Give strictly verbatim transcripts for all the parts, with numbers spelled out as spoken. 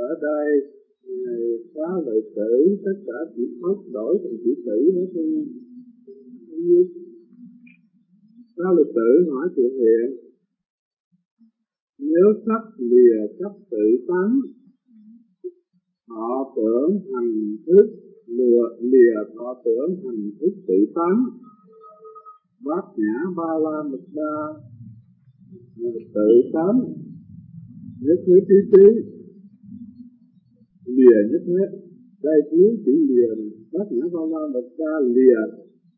ở đây xá lợi tử tất cả chỉ mất đổi thành chữ tử hết thôi. Xá lợi tử hỏi Thiện Hiện, nếu sắc lìa sắc tự tánh, họ tưởng hành thức lừa lìa họ tưởng hành thức tự tánh, bát nhã ba la mật đa tự tánh, nhất thế trí trí lìa nhất thế. Đây thiếu chữ lìa, bát nhã ba la mật đa lìa,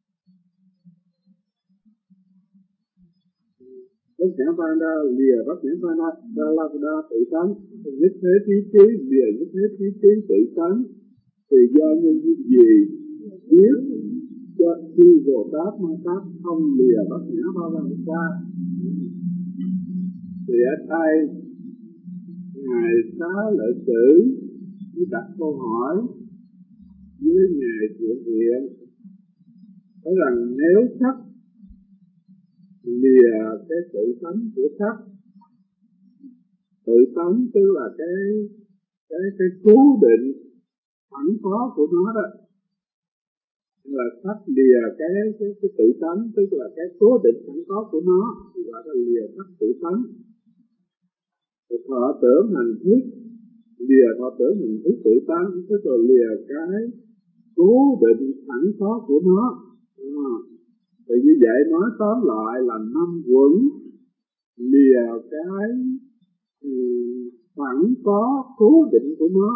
bát nhã ba la lìa bát nhã ba la ba la mật đa tự tánh, nhất thế trí trí lìa nhất thế trí trí tự tánh. Thì do nhân duyên gì biết cho khi Bồ Tát Ma Tát không lìa bát nhã ba la mật đa? Thì ở đây ngài Xá Lợi Tử mới đặt câu hỏi với ngài Thiện Hiện, nói rằng nếu sắc lìa cái tự tánh của sắc, tự tánh tức là cái cái cái cố định sẵn có của nó đó, là sắc lìa cái cái cái tự tánh tức là cái cố định sẵn có của nó, gọi là lìa sắc tự tánh. Thọ tưởng hành thức lìa thọ tưởng hành thức tự tánh tức là lìa cái cố định sẵn có của nó. À, thì như vậy nói tóm lại là năm quẩn lìa cái um, sẵn có cố định của nó,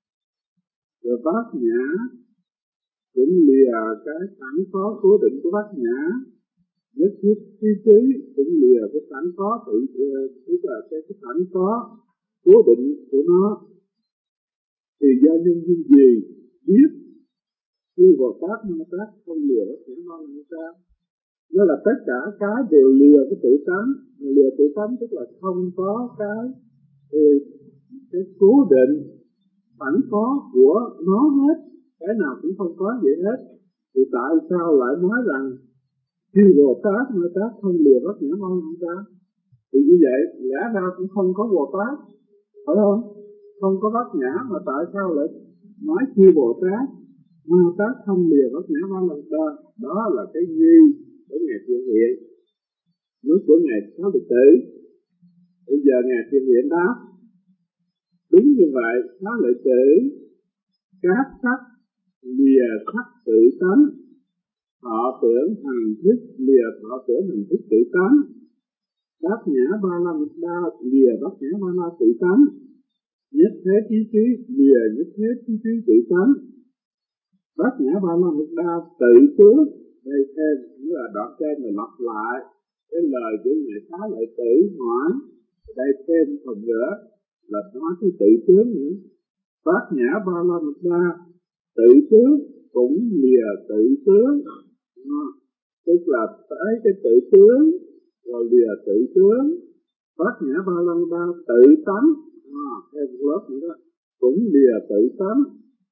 rồi bát nhã cũng lìa cái sẵn có cố định của bát nhã, nhất thiết trí trí cũng lìa cái sẵn có tự tức là cái, cái sẵn có cố định của nó. Thì do nhân duyên gì biết khi Bồ Tát Ma Tát không lìa bát nhã ba la mật đa? Nó là tất cả cái đều lìa cái tự tánh, lìa tự tánh tức là không có cái cái cố định sẵn có của nó hết, cái nào cũng không có vậy hết. Thì tại sao lại nói rằng khi Bồ Tát Ma Tát không lìa bát nhã ba la mật đa? Thì như vậy lẽ ra cũng không có Bồ Tát, phải không? Không có bát nhã mà tại sao lại nói khi Bồ Tát Ma Tát không lìa bát nhã ba la mật đa? Đó là cái nghi của ngài Thiện Hiện, nước của ngài Xá Lợi Tử. Bây giờ ngài Thiện Hiện đáp đúng như vậy. Xá Lợi Tử, các sắc lìa sắc tự tánh, họ tưởng hành thức lìa họ tưởng hành thức tự tánh, bát nhã ba la mật đa lìa bát nhã ba la tự tánh, nhất thế trí trí lìa nhất thế trí trí tự tánh, bát nhã ba la mật đa tự tướng. Đây thêm nữa là đoạn trên là lặp lại cái lời của ngài Xá Lợi Tử hỏi, đây thêm phần nữa là nói cái tự tướng nữa. Bát nhã ba la mật đa tự tướng cũng lìa tự tướng, à, tức là tới cái tự tướng rồi lìa tự tướng. Bát nhã ba la mật đa tự tánh, à, thêm một lớp nữa đó, cũng lìa tự tánh,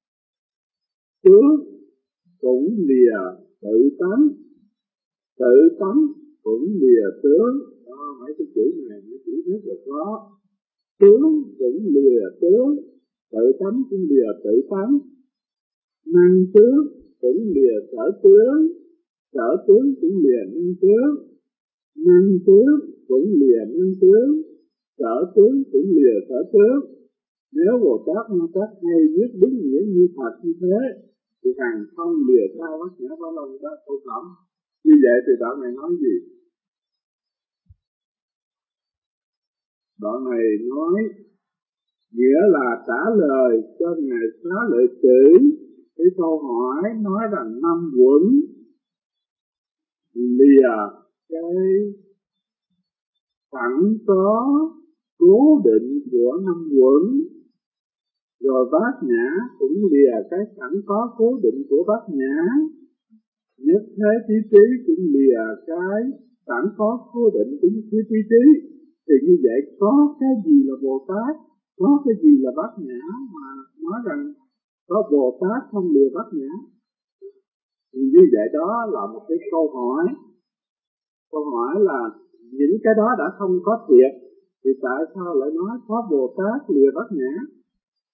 tướng cũng lìa tự tánh, tự tánh cũng lìa tướng. À, mấy cái chữ này mấy chữ rất là khó. Tướng cũng lìa tướng, tự tánh cũng lìa tự tánh, năng tướng cũng lìa sở tướng, sở tướng cũng lìa năng tướng, năng tướng cũng lìa năng tướng, sở tướng cũng lìa sở tướng. Nếu Bồ Tát Ma Tát hay viết đúng nghĩa như thật như thế thì hàng không lìa sao bát nhã ba la mật đa câu cẩm. Như vậy thì đoạn này nói gì? Đoạn này nói nghĩa là trả lời cho ngài Xá Lợi Tử cái câu hỏi nói rằng năm quẩn lìa cái sẵn có cố định của năm quẩn, rồi bát nhã cũng lìa cái sẵn có cố định của bát nhã, nhất thế trí trí cũng lìa cái sẵn có cố định của nhất thế trí trí. Thì như vậy có cái gì là Bồ Tát, có cái gì là bát nhã mà nói rằng có Bồ Tát không lìa bát nhã? Thì như vậy đó là một cái câu hỏi. Câu hỏi là những cái đó đã không có thiệt thì tại sao lại nói có Bồ Tát lìa bát nhã?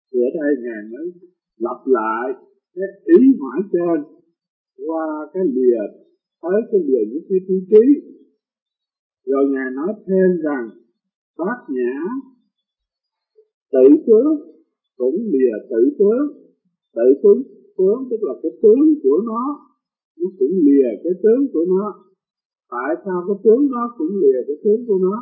Thì ở đây Ngài mới lặp lại cái ý hỏi trên qua cái lìa tới cái lìa với cái trí trí. Rồi Ngài nói thêm rằng bát nhã tự tướng cũng lìa tự tướng. Tự tướng tướng tức là cái tướng của nó, nó cũng lìa cái tướng của nó. Tại sao cái tướng nó cũng lìa cái tướng của nó?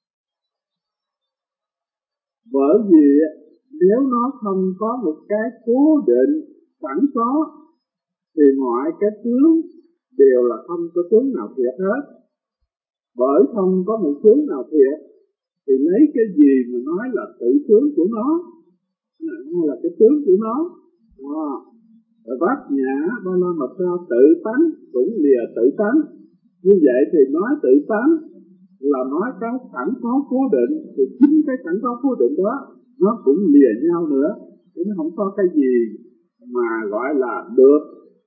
Bởi vì nếu nó không có một cái cố định sẵn có thì mọi cái tướng đều là không có tướng nào thiệt hết. Bởi không có một tướng nào thiệt thì lấy cái gì mà nói là tự tướng của nó hay là cái tướng của nó? À, bát nhã ba la mật ra tự tánh cũng lìa tự tánh. Như vậy thì nói tự tánh là nói cái sẵn có cố định, thì chính cái sẵn có cố định đó nó cũng lìa nhau nữa, chứ nó không có cái gì mà gọi là được.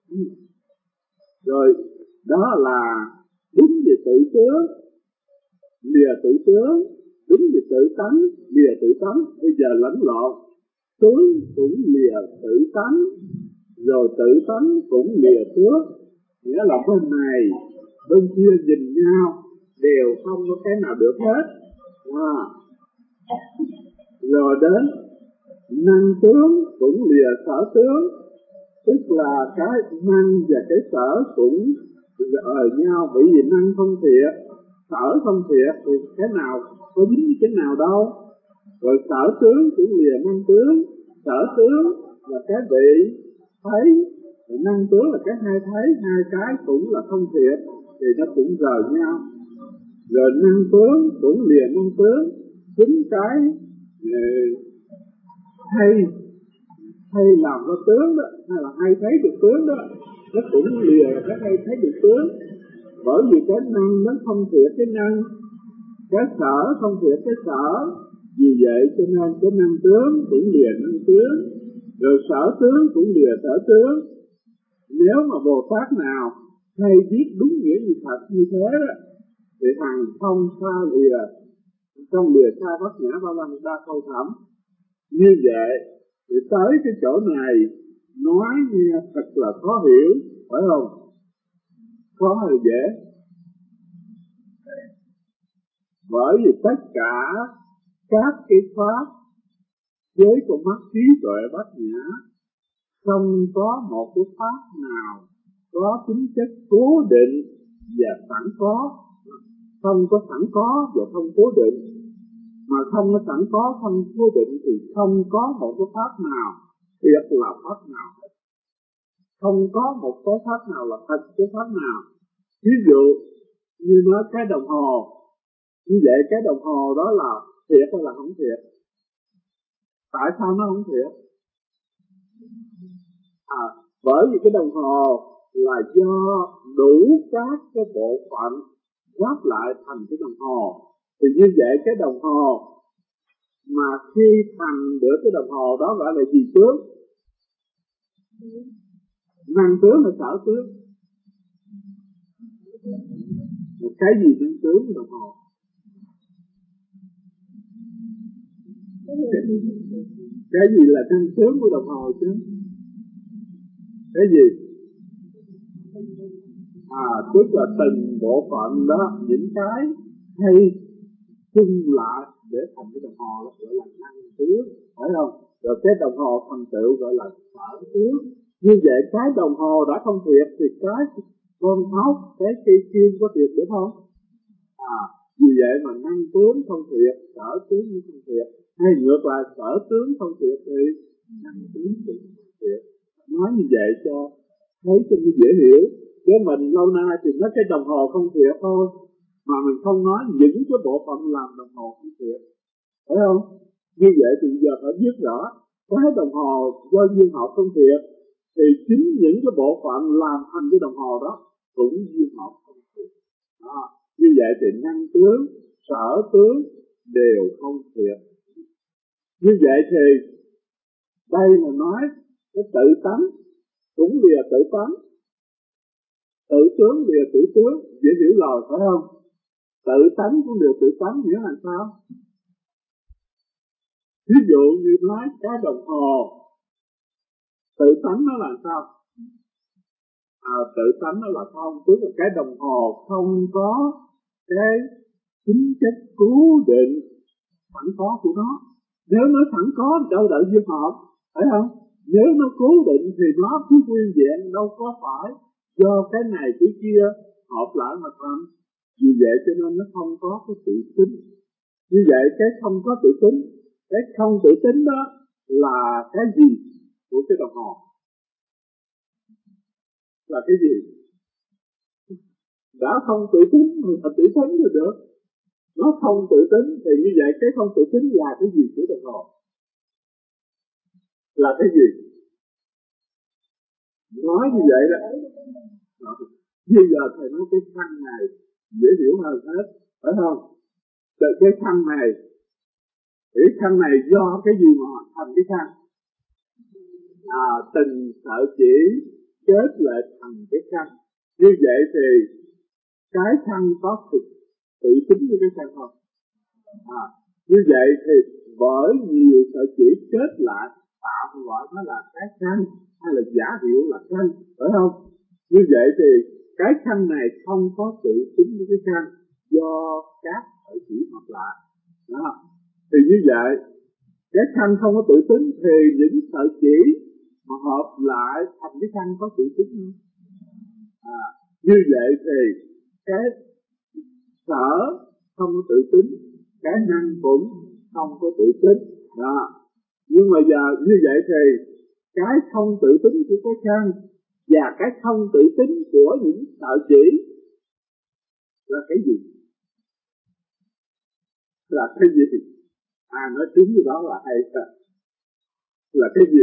Rồi đó là đúng về tự tướng, lìa tự tướng, đúng về tự tánh, lìa tự tánh. Bây giờ lẫn lộn, tướng cũng lìa tự tánh, rồi tự tánh cũng lìa tướng. Nghĩa là bên này bên kia nhìn nhau đều không có cái nào được hết. À. Rồi đến năng tướng cũng lìa sở tướng, tức là cái năng và cái sở cũng ở nhau. Bởi vì năng không thiệt, sở không thiệt thì cái nào có dính cái nào đâu. Rồi sở tướng cũng lìa năng tướng. Sở tướng là cái vị thấy, năng tướng là cái hai thấy, hai cái cũng là không thiệt thì nó cũng rời nhau. Rồi năng tướng cũng lìa năng tướng, chính cái hay hay làm ra tướng đó, hay là hay thấy được tướng đó, nó cũng lìa cái hay thấy được tướng. Bởi vì cái năng nó không thiệt cái năng, cái sở không thiệt cái sở. Vì vậy cho nên cái năng tướng cũng lìa năng tướng, rồi sở tướng cũng lìa sở tướng. Nếu mà Bồ Tát nào hay biết đúng nghĩa như thật như thế đó, thì hằng không xa lìa, không lìa xa bát nhã ba la mật đa câu thẩm. Như vậy thì tới cái chỗ này nói nghe thật là khó hiểu, phải không? Khó hay dễ? Bởi vì tất cả các cái pháp với con mắt trí tuệ bát nhã, không có một cái pháp nào có tính chất cố định và sẵn có. Không có sẵn có và không cố định, mà không có sẵn có không cố định thì không có một cái pháp nào thiệt là pháp nào hết. Không có một cái pháp nào là thật cái pháp nào. Ví dụ như nói cái đồng hồ, như vậy cái đồng hồ đó là thiệt hay là không thiệt? Tại sao nó không thiệt? À, bởi vì cái đồng hồ là do đủ các cái bộ phận góp lại thành cái đồng hồ. Thì như vậy cái đồng hồ mà khi thành được cái đồng hồ đó gọi là gì tướng? Năng tướng hay sở tướng? Cái gì năng tướng của đồng hồ? Cái gì là năng tướng của đồng hồ chứ? Cái gì? À, tức là từng bộ phận đó, những cái hay chung lại để thành cái đồng hồ đó gọi là năng tướng, phải không? Rồi cái đồng hồ thành tựu gọi là sở tướng. Như vậy cái đồng hồ đã không thiệt thì cái con ốc, cái cây kim có thiệt được không? À, vì vậy mà năng tướng không thiệt, sở tướng không thiệt. Hay ngược lại, sở tướng không thiệt thì năng tướng cũng không thiệt. Nói như vậy cho thấy cho nó dễ hiểu. Chứ mình lâu nay thì nói cái đồng hồ không thiệt thôi, mà mình không nói những cái bộ phận làm đồng hồ không thiệt, phải không? Như vậy thì giờ phải biết rõ cái đồng hồ do duyên hợp không thiệt thì chính những cái bộ phận làm thành cái đồng hồ đó cũng duyên hợp không thiệt. Đó. Như vậy thì năng tướng, sở tướng đều không thiệt. Như vậy thì đây là nói cái tự tánh cũng lìa tự tánh, tự tướng lìa tự tướng, dễ hiểu rồi phải không? Tự tánh cũng lìa tự tánh nghĩa là sao? Ví dụ như nói cái đồng hồ tự tánh nó là sao? À, tự tánh nó là không, tức là cái đồng hồ không có cái tính chất cố định sẵn có của nó. Nếu nó sẵn có đâu đợi duyên hợp, phải không? Nếu nó cố định thì nó cứ nguyên vẹn, đâu có phải do cái này cái kia hợp lại mà thành. Vì vậy cho nên nó không có cái tự tính. Như vậy cái không có tự tính, cái không tự tính đó là cái gì của cái đồng hồ? Là cái gì? Đã không tự tính thì phải tự tính rồi được. Nó không tự tính thì như vậy cái không tự tính là cái gì của đồng hồ? Là cái gì? Nói như vậy đó. Bây giờ thầy nói cái khăn này dễ hiểu hơn hết, phải không? Cái khăn này, cái khăn này do cái gì mà thành cái khăn? À, tình sợ chỉ kết lại thành cái khăn. Như vậy thì cái khăn có tự, tự tính với cái khăn không? À, như vậy thì bởi nhiều sợi chỉ kết lại tạo gọi nó là cái khăn hay là giả hiệu là khăn, phải không? Như vậy thì cái khăn này không có tự tính với cái khăn do các sợi chỉ hợp lại. Đó. Thì như vậy cái khăn không có tự tính thì những sợi chỉ mà hợp lại thành cái khăn có tự tính không? À, như vậy thì cái sở không có tự tính, cái năng cũng không có tự tính. Đó. Nhưng mà giờ như vậy thì cái không tự tính của cái khăn và cái không tự tính của những sợi chỉ là cái gì? Là cái gì? À, nói đúng như đó là hay. Là cái gì?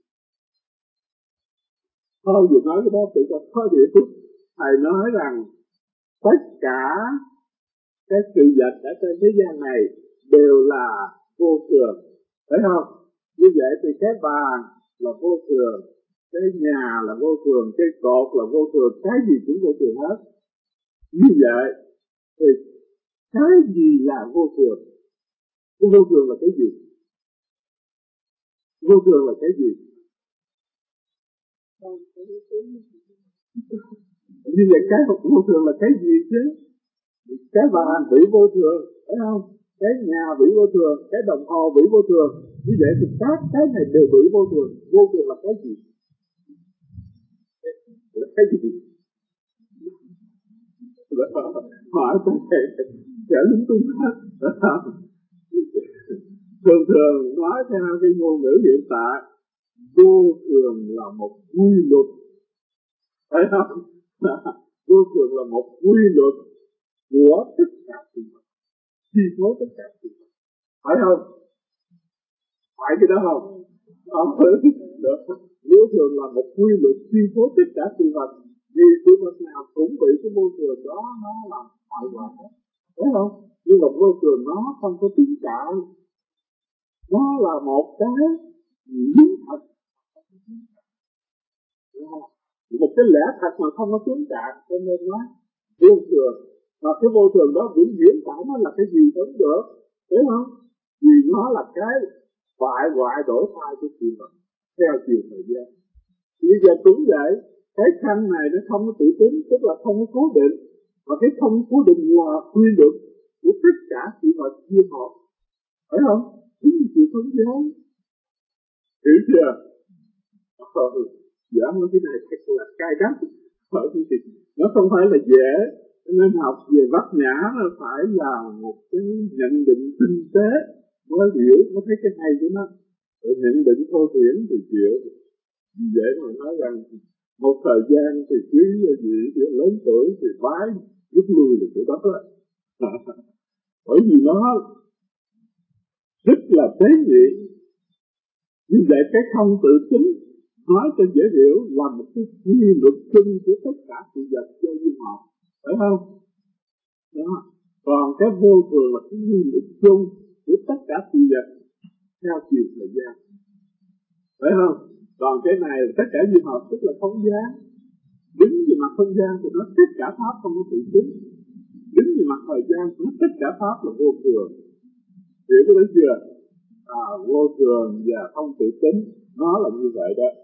Thôi vừa nói cái đó tự có khó địa phút. Thầy nói rằng tất cả cái sự vật ở trên thế gian này đều là vô thường, phải không? Như vậy thì cái bàn là vô thường, cái nhà là vô thường, cái cột là vô thường, cái gì cũng vô thường hết. Như vậy thì cái gì là vô thường? Cái vô thường là cái gì? Vô thường là cái gì? Như vậy cái vô thường là cái gì chứ? Cái bàn bị vô thường, phải không? Cái nhà bị vô thường, cái đồng hồ bị vô thường. Như vậy thì các cái này đều bị vô thường. Vô thường là cái gì? Là cái gì? Hỏi thầy sẽ lúng túng hết. Thường thường nói theo cái ngôn ngữ hiện tại, vô thường là một quy luật, phải không? Vô thường là một quy luật của tất cả sự vật, chi phối tất cả sự vật, phải không? Phải cái đó không? Không. Được. Vô thường là một quy luật chi phối tất cả sự vật, vì sự vật nào cũng bị cái vô thường đó nó làm hại hoại, phải không? Nhưng mà vô thường nó không có tướng trạng, nó là một cái lý thật, một cái lẽ thật mà không có tướng trạng, cho nên nó vô thường. Và cái vô thường đó vĩnh viễn tại nó là cái gì cũng được, phải không? Vì nó là cái bại hoại đổi thay của sự vật theo chiều thời gian. Bây giờ cũng vậy, cái khăn này nó không có tự tính, tức là không có cố định, và cái không cố định là quy luật của tất cả sự vật duyên hợp, phải không? Chính là sự không gian, hiểu chưa? Ừ, dạ nói cái này thật là cay đắng, bởi vì nó không phải là dễ, nên học về bát nhã nó phải là một cái nhận định tinh tế mới hiểu, mới thấy cái hay của nó. Rồi nhận định thô thiển thì chịu. Vì vậy mà nói rằng một thời gian thì quý vị thì lớn tuổi thì bái rút lui được chỗ đó. Bởi vì nó rất là tế nhị. Như vậy cái không tự tính nói cho dễ hiểu là một cái quy luật chung của tất cả sự vật cho duyên hợp, phải không? Đó. Còn cái vô thường là cái quy luật chung của tất cả sự vật theo chiều thời gian, phải không? Còn cái này là tất cả duyên hợp, tức là không gian. Đứng về mặt không gian thì nó tất cả pháp không có tự tính. Đứng về mặt thời gian nó tất cả pháp là vô thường. Hiểu cái đó chưa? à, vô thường và không tự tính, nó là như vậy đó.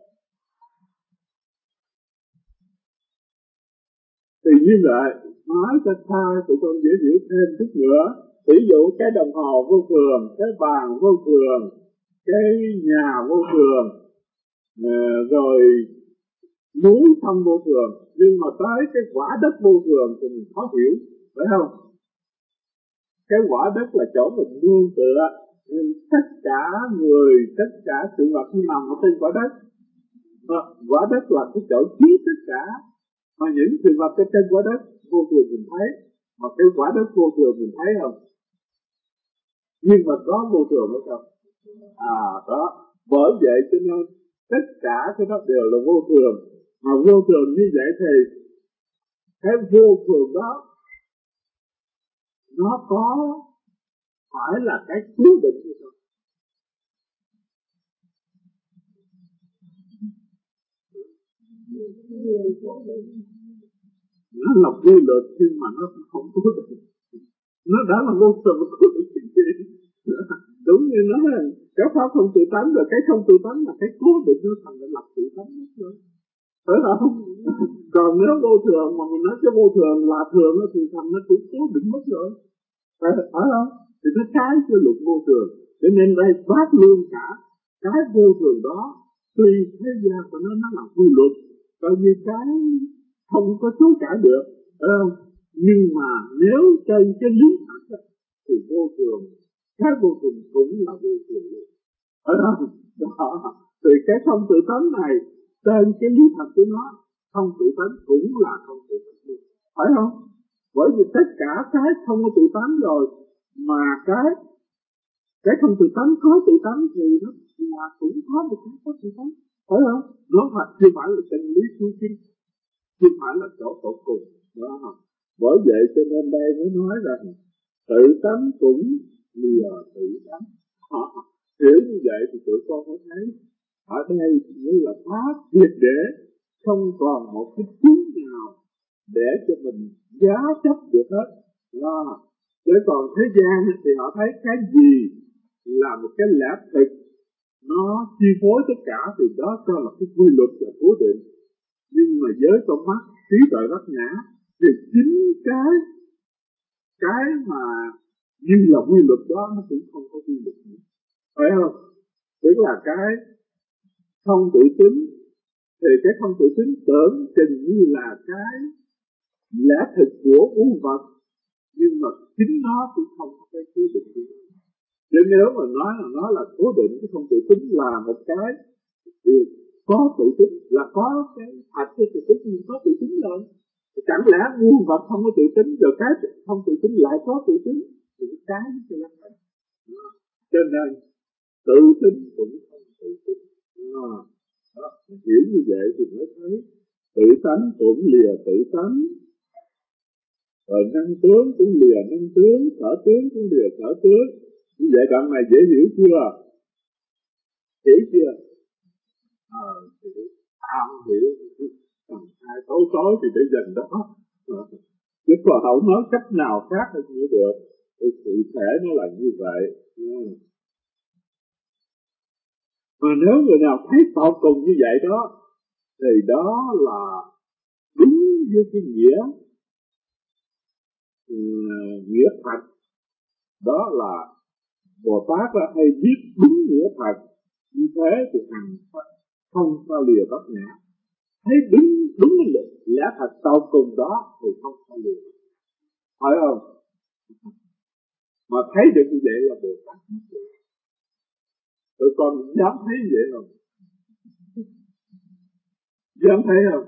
Thì như vậy nói cho sao tụi con dễ hiểu thêm chút nữa. Ví dụ cái đồng hồ vô thường, cái bàn vô thường, cái nhà vô thường, à, rồi núi sông vô thường, nhưng mà tới cái quả đất vô thường thì mình khó hiểu, phải không? Cái quả đất là chỗ mình nương tựa, nên tất cả người, tất cả sự vật nằm ở trên quả đất. À, quả đất là cái chỗ chứa tất cả, mà những sự vật ở trên quả đất vô thường mình thấy, mà cái quả đất vô thường mình thấy không? Nhưng mà có vô thường hay không? À đó, bởi vậy cho nên tất cả cái đó đều là vô thường. Mà vô thường như vậy thì cái vô thường đó nó có phải là cái cố định hay không? Nó là quy luật nhưng mà nó không cố định. Nó đã là vô thường mà cố định cái gì? Đúng như nó là cái pháp không tự tánh, rồi cái không tự tánh là cái cố định, nó thành là lập tự tánh hết rồi, phải không? Còn nếu vô thường mà mình nói cái vô thường là thường thì thành nó cũng cố định mất rồi, phải, phải không? Thì nó trái cái luật vô thường, cho nên đây bác luôn cả cái vô thường đó. Tuy thế gian của nó nó là quy luật, coi như cái không có chối cãi được, phải không? Nhưng mà nếu trên cái lý thật thì vô thường, cái vô thường cũng là vô thường luôn, phải không? Đó. Thì cái không tự tánh này trên cái lý thật của nó, không tự tánh cũng là không tự tánh luôn, phải không? Bởi vì tất cả cái không có tự tánh rồi, mà cái cái không tự tánh có tự tánh thì nó là cũng có một cái có tự tánh, phải không? Nó phải chưa phải là chân lý cuối chính, chưa phải là chỗ tột cùng đó. Bởi vậy cho nên đây mới nói rằng tự tánh cũng lìa tự tánh. Hiểu như vậy thì tụi con có thấy ở đây như là pháp triệt để, không còn một cái chứng nào để cho mình giá chấp được hết đó. Để còn thế gian thì họ thấy cái gì là một cái lẽ thực nó chi phối tất cả thì đó cho là cái quy luật và cố định. Nhưng mà với con mắt trí tuệ bát nhã thì chính cái cái mà như là quy luật đó nó cũng không có quy luật nữa, phải không? Tức là cái không tự tính, thì cái không tự tính tưởng chừng như là cái lẽ thực của vũ vật, nhưng mà chính nó cũng không có cái cố định của nó. Chứ nếu mà nói là nó là cố định, cái không tự tính là một cái được có tự tính, là có cái thật cái tự tính, nhưng có tự tính rồi. Chẳng lẽ muôn vật không có tự tính, rồi cái không tự tính lại có tự tính, thì cái cho nó thành. Cho nên tự tính cũng không tự tính. À, đó, hiểu như vậy thì mới thấy tự tánh cũng lìa tự tánh, rồi năng tướng cũng lìa năng tướng, sở tướng cũng lìa sở tướng. Như vậy đoạn này dễ hiểu chưa? Hiểu chưa? À, hiểu. À, hiểu. Ai tối tối thì để dành đó. À, chứ còn không nói cách nào khác hay như được. Thì sự thể nó là như vậy. Ừ. Mà nếu người nào thấy tột cùng như vậy đó, thì đó là đúng với cái nghĩa uh, nghĩa thật. Đó là Bồ Tát đã hay biết đúng nghĩa thật. Như thế thì hằng không sao lìa bát nhã. Thấy đúng đúng lẽ thật tột cùng đó thì không sao lìa, phải không? Mà thấy được như vậy là Bồ Tát. Tụi con dám thấy như vậy không? Dám thấy không?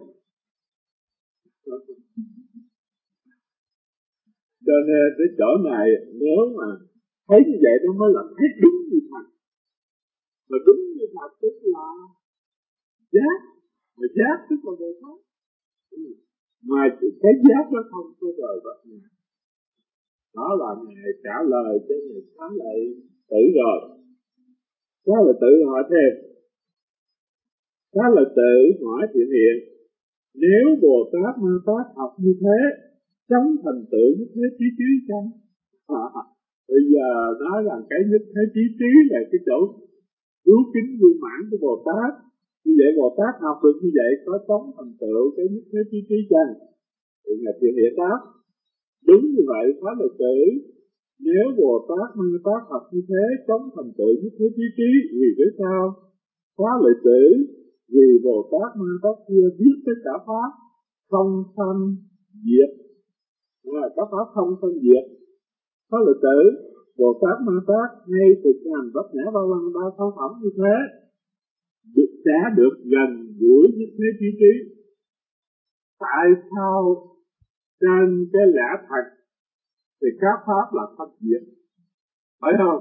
Cho nên cái chỗ này nếu mà thấy như vậy nó mới là thấy đúng như thật. Mà đúng như thật tức là giác. Mà giác tức là Bồ Tát. Ừ. Mà cái giác nó không có rời bát nhã. Đó là Ngài trả lời cho Ngài Xá Lợi Tử rồi. Xá Lợi Tử hỏi thêm. Xá Lợi Tử hỏi Thiện Hiện, nếu Bồ Tát Ma Tát học như thế, sống thành tựu như thế chí trí chăng? À, Bây giờ nói rằng cái nhất thế trí trí là cái chỗ cứu kính viên mãn của Bồ Tát. Như vậy Bồ Tát học được như vậy có sống thành tựu cái nhất thế trí trí chăng? Thì Ngài Thiện Hiện đáp đúng như vậy Pháp Lợi Tử. Nếu Bồ Tát Ma Tát học như thế chống thành tựu nhất thế trí trí, vì thế sao? Pháp Lợi Tử, vì Bồ Tát Ma Tát kia biết tất cả pháp không sanh diệt, là các pháp không sanh diệt. Pháp Lợi Tử, Bồ Tát Ma Tát ngay thực hành bát nhã ba la ba sáu phẩm như thế được sẽ được gần gũi nhất thế trí trí. Tại sao trên cái lẽ thật thì các pháp là sanh diệt, phải không?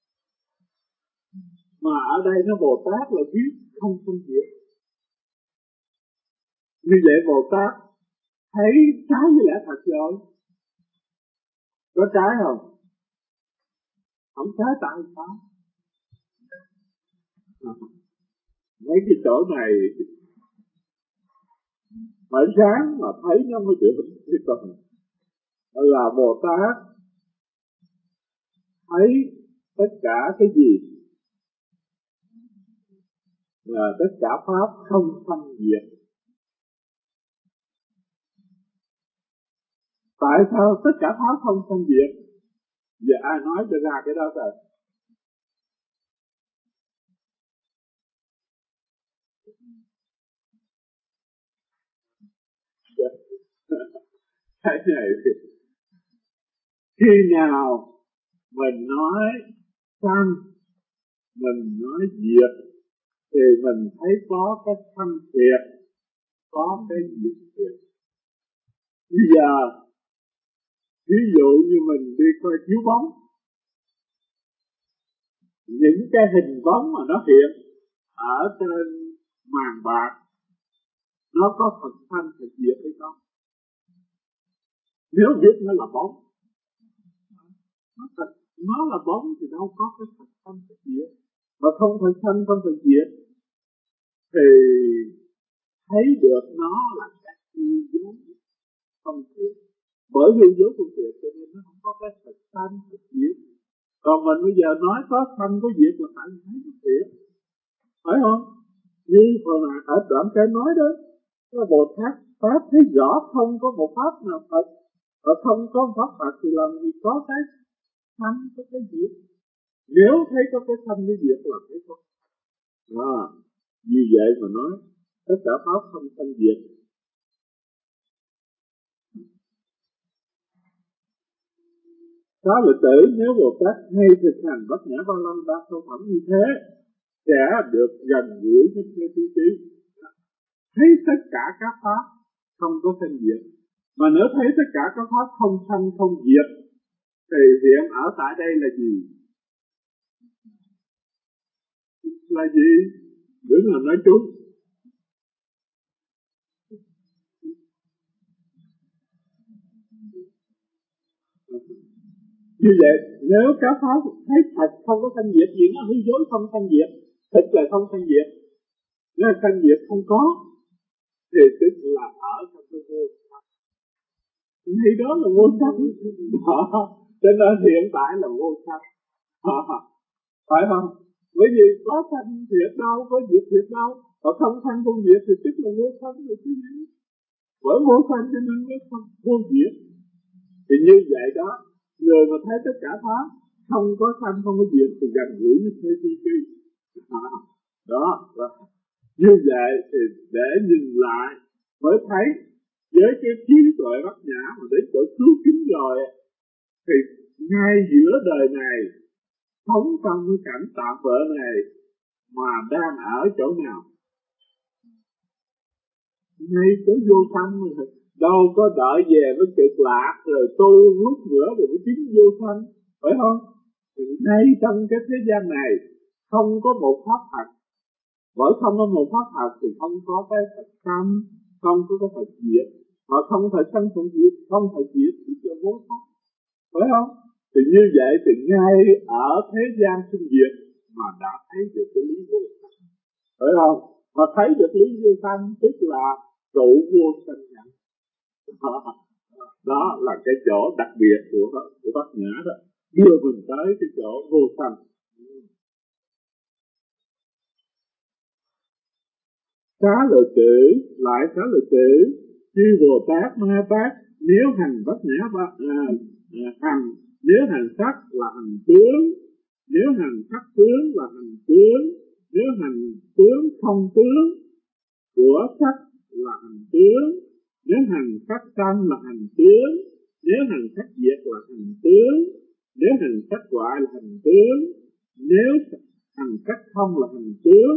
Mà ở đây nó Bồ Tát là biết không sanh diệt. Như vậy Bồ Tát thấy trái với lẽ thật rồi. Có trái không? Không trái tại sao? Mấy cái chỗ này phải sáng mà thấy nó mới được. Chứ còn là Bồ Tát thấy tất cả cái gì là tất cả pháp không sanh diệt. Tại sao tất cả pháp không sanh diệt? Giờ ai nói cho ra cái đó rồi? Cái này khi nào mình nói sanh, mình nói diệt thì mình thấy có cái sanh diệt, có cái diệt diệt. Bây giờ ví dụ như mình đi coi chiếu bóng, những cái hình bóng mà nó hiện ở trên màn bạc nó có thật sanh thật diệt hay không? Nếu biết nó là bóng, nó thật, nó là bóng thì đâu có cái thật sanh thật diệt. Mà không thật sanh không thật diệt thì thấy được nó là cái hư dấu không thiệt. Bởi hư dấu không thiệt cho nên nó không có cái thật sanh thật diệt. Còn mình bây giờ nói có sanh có diệt là tại thấy nó thiệt, phải không? Như hồi nãy ở đoạn cái nói đó, cái Bồ Tát Pháp thấy rõ không có một pháp nào thật, và không có pháp thật thì làm gì có cái sanh có cái diệt. Nếu thấy có cái sanh cái diệt là thấy có. À, vì vậy mà nói tất cả pháp không sanh diệt. Đó là tử nếu Bồ Tát hay thực hành bát nhã ba la ba sâu phẩm như thế sẽ được gần gũi với thế trí trí, thấy tất cả các pháp không có sanh diệt. Mà nếu thấy tất cả các pháp không sanh không diệt thì hiện ở tại đây là gì? Là gì? Đừng là nói chung. Như vậy nếu các pháp thấy thật không có sanh diệt gì, nó hư dối không sanh diệt, thực là không sanh diệt, nếu sanh diệt không có thì tức là ở trong cái vô sắc. Thì đó là vô sắc đó. Cho nên hiện tại là vô sắc, phải không? Bởi vì có sanh diệt đâu, có diệt diệt đâu, và không sanh không diệt thì tức là vô sanh rồi chứ gì. Bởi vô sanh cho nên mới không vô diệt. Thì như vậy đó, người mà thấy tất cả pháp không có sanh không có diệt thì gần gũi với thế chi chi. Đó, đó. Như vậy thì để nhìn lại mới thấy với cái trí tuệ bát nhã mà đến chỗ cứu kính rồi thì ngay giữa đời này sống trong cái cảnh tạm bợ này mà đang ở chỗ nào? Ngay chỗ vô sanh rồi, đâu có đợi về với cực lạc rồi tu lúc nữa rồi mới chính vô sanh, phải không? Thì ngay trong cái thế gian này không có một pháp thật, bởi không có một pháp thật thì không có cái thật sanh, không có cái thật diệt, mà không thật sanh không diệt, không thật diệt tức là vô pháp, phải không? Thì như vậy thì ngay ở thế gian sinh diệt mà đã thấy được cái lý vô sanh, phải không? Mà thấy được lý vô sanh tức là trụ vô sanh nhận. Đó là cái chỗ đặc biệt của của bát nhã đó. đưa mình tới cái chỗ vô sanh. Xá lợi tử, lại xá lợi tử, chư Bồ Tát Ma Tát, nếu hành bát nhã ba à, à, hành, nếu hành sắc là hành tướng, nếu hành sắc tướng là hành tướng, nếu hành tướng không tướng của sắc là hành tướng, nếu hành sắc sanh là hành tướng, nếu hành sắc diệt là hành tướng, nếu hành sắc hoại là hành tướng, nếu hành sắc không là hành tướng.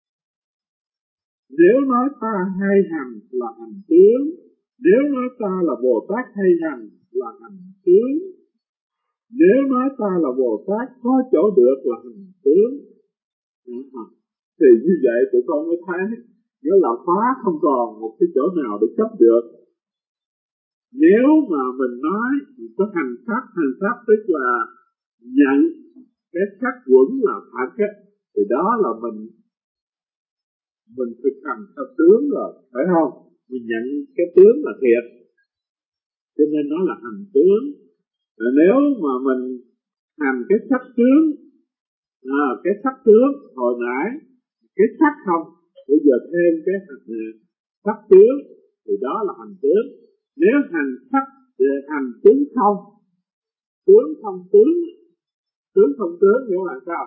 Nếu nói ta hay hành là hành tướng, nếu nói ta là Bồ Tát hay hành là hành tướng, nếu nói ta là Bồ Tát có chỗ được là hành tướng. Thì như vậy tụi con mới thấy nghĩa là phá không còn một cái chỗ nào để chấp được. Nếu mà mình nói mình có hành sắc, hành sắc tức là nhận cái sắc quẩn là thật á, thì đó là mình mình thực hành theo tướng rồi, phải không? Mình nhận cái tướng là thiệt, cho nên nó là hành tướng. Và nếu mà mình hành cái sắc tướng, à, cái sắc tướng hồi nãy cái sắc không, bây giờ thêm cái sắc tướng thì đó là hành tướng. Nếu hành sắc hành tướng không, tướng không tướng, tướng không tướng nghĩa là sao?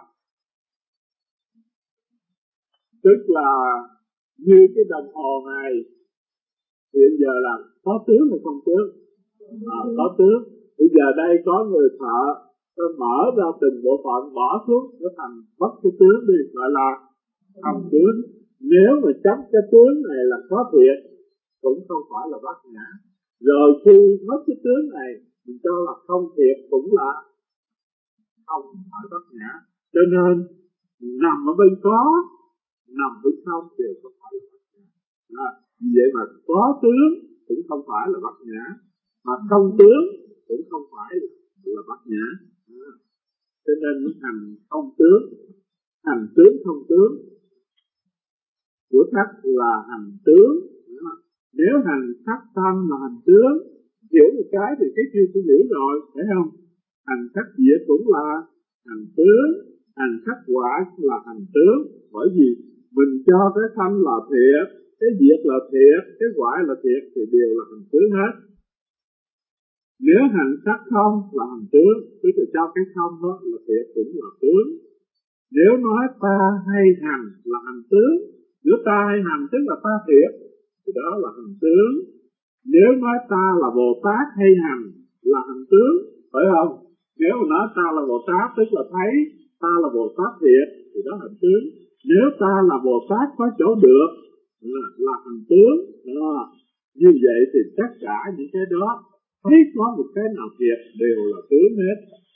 Tức là như cái đồng hồ này hiện giờ là có tướng hay không tướng? À, có tướng. Bây giờ đây có người thợ, nó mở ra từng bộ phận bỏ xuống, nó thành mất cái tướng đi, gọi là không tướng. Nếu mà chấm cái tướng này là có thiệt, cũng không phải là bát nhã. Rồi khi mất cái tướng này, mình cho là không thiệt cũng là không phải bát nhã. Cho nên nằm ở bên có, nằm bên không đều không phải là bát nhã. À, vì vậy mà có tướng cũng không phải là bát nhã, mà không tướng cũng không phải là, là bát nhã. À, cho nên mới hành không tướng, hành tướng không tướng của sắc là hành tướng. À, nếu hành sắc tâm là hành tướng, hiểu một cái thì cái kia cũng hiểu rồi, phải không? Hành sắc diệt cũng là hành tướng, hành sắc hoại là hành tướng. Bởi vì mình cho cái sanh là thiệt, cái diệt là thiệt, cái hoại là thiệt thì đều là hành tướng hết. Nếu hành sắc không là hành tướng, tức là cho cái không đó là thiệt cũng là tướng. Nếu nói ta hay hành là hành tướng, nếu ta hay hành tức là ta thiệt, thì đó là hành tướng. Nếu nói ta là Bồ Tát hay hành là hành tướng, phải không? Nếu mà nói ta là Bồ Tát tức là thấy ta là Bồ Tát thiệt, thì đó là hành tướng. Nếu ta là Bồ Tát có chỗ được là, là hành tướng. Đó. Như vậy thì tất cả những cái đó thấy có một cái nào thiệt đều là tướng hết.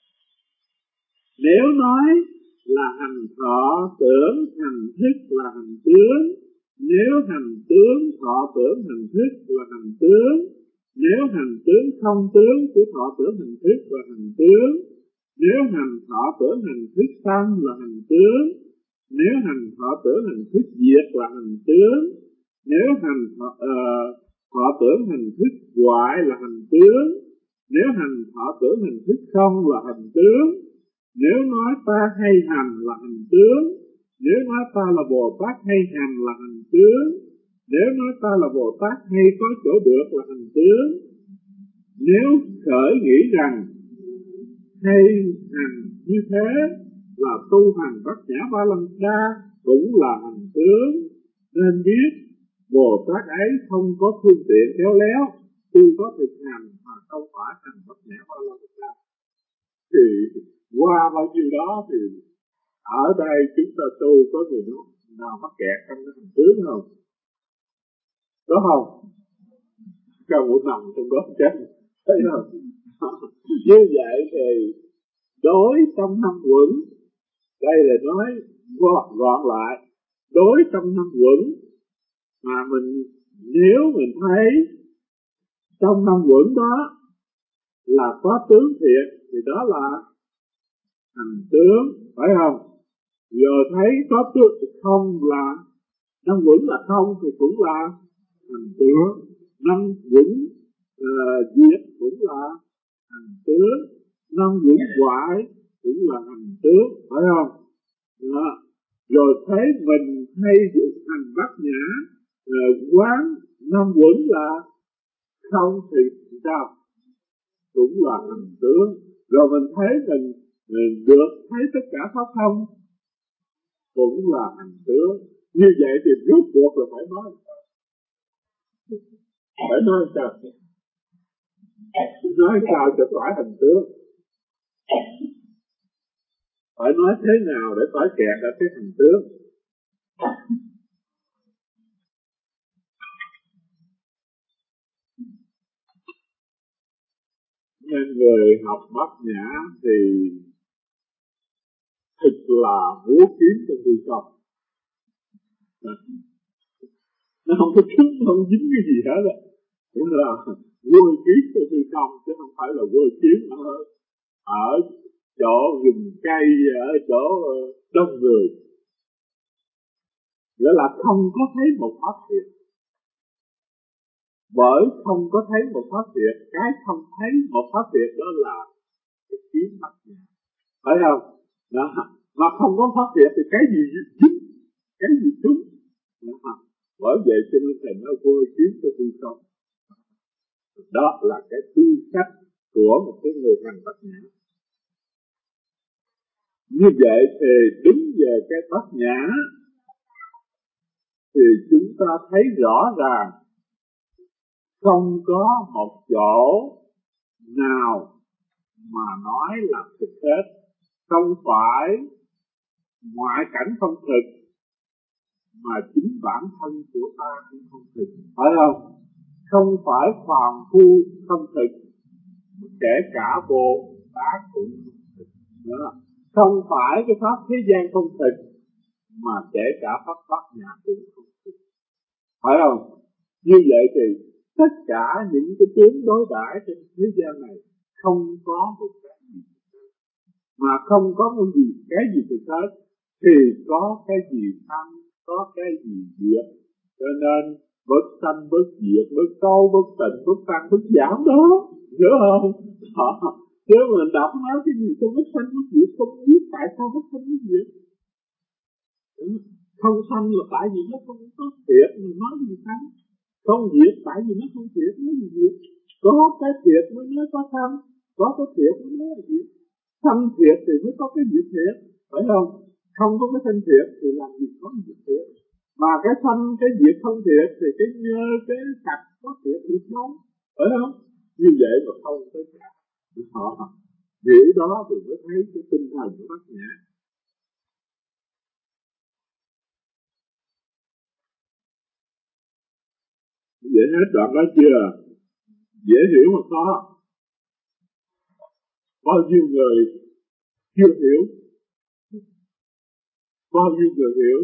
Nếu nói là hành thọ tưởng hành thức là hành tướng, nếu hành tướng thọ tưởng hành thức là hành tướng, nếu hành tướng không tướng của thọ tưởng hành thức là hành tướng, nếu hành thọ tưởng hành thức sanh là hành tướng, nếu hành thọ tưởng hành thức diệt là hành tướng, nếu hành thọ, uh, thọ tưởng hành thức hoại là hành tướng, nếu hành thọ tưởng hành thức không là hành tướng. Nếu nói ta hay hành là hành tướng, nếu nói ta là Bồ Tát hay hành là hành tướng, nếu nói ta là Bồ Tát hay có chỗ được là hành tướng. Nếu khởi nghĩ rằng hay hành như thế là tu hành bát nhã ba la mật đa cũng là hành tướng. Nên biết Bồ Tát ấy không có phương tiện khéo léo, tuy có thực hành mà không phải hành bát nhã ba la mật đa. Thì qua bao nhiêu đó thì ở đây chúng ta tu có người nào mắc kẹt trong cái hành tướng không? Có không? Cần một nằm trong đó chết, thấy không? Như vậy thì đối trong năm quẩn, đây là nói gọn gọn lại, đối trong năm quẩn mà mình nếu mình thấy trong năm quẩn đó là có tướng thiệt thì đó là hành tướng, phải không? Giờ thấy có tướng không là năm quẩn là không thì cũng là hành tướng, năm quẩn uh, diệt cũng là hành tướng. năm quẩn quại cũng là hành tướng, phải không? Đó. Rồi thấy mình hay hành bát nhã, rồi quán năm quẩn là không thì sao? Cũng là hành tướng. Rồi mình thấy mình, mình được thấy tất cả pháp không, cũng là hành tướng. Như vậy thì rốt cuộc là phải nói phải nói sao? Nói sao cho phải hành tướng? Phải nói thế nào để phải kẹt ở cái hành tướng? Nên người học bát nhã thì thực là múa kiếm trong tư không. Nó không có kiếm, không dính cái gì hết á. Cũng là quơ kiếm trong tư không, chứ không phải là quơ kiếm ở, ở chỗ rừng cây, ở chỗ đông người. Nghĩa là không có thấy một pháp thiện. Bởi không có thấy một pháp thiện, cái không thấy một pháp thiện đó là cái kiếm bát nhã. Phải không? Đó. Mà không có phát hiện thì cái gì dính, cái gì trúng. Bởi vậy cho nên thầy nói vô kiếm cho tư không. Đó là cái tư cách của một cái người hành bát nhã. Như vậy thì đứng về cái bát nhã thì chúng ta thấy rõ ràng không có một chỗ nào mà nói là thực hết. Không phải ngoại cảnh không thực, mà chính bản thân của ta cũng không thực, phải không? Không phải phàm phu không thực, kể cả Bồ Tát cũng không thực. Đó. Không phải cái pháp thế gian không thực, mà kể cả pháp bát nhã cũng không thực, phải không? Như vậy thì tất cả những cái tướng đối đãi trên thế gian này không có một cái gì, mà không có một gì cái gì thực hết, thì có cái gì tăng, có cái gì diệt. Cho nên bất sanh bất diệt, bất câu bất tịnh, bất tăng bất giảm đó, hiểu không? Đó. Chứ mình đọc nói cái gì không bất sanh bất diệt, không biết tại sao bất sanh bất diệt. Không sanh là tại vì nó không có thiệt, mình nói gì sanh. Không diệt tại vì nó không thiệt, nói gì diệt. Có cái thiệt mới nói có sanh, có cái thiệt mới nói là diệt. Sanh thiệt thì mới có cái diệt thiệt, phải không? Không có cái sanh thiệt thì làm gì có cái diệt thiệt. Mà cái sanh, cái diệt không thiệt thì cái nhơ, cái cạch có thiệt được đâu, phải không? Như vậy mà không tới cả. Họ hiểu đó thì mới thấy cái tinh thần của bát nhã. Dễ hết đoạn đó chưa? Dễ hiểu mà có. Bao nhiêu người chưa hiểu, bao nhiêu người hiểu.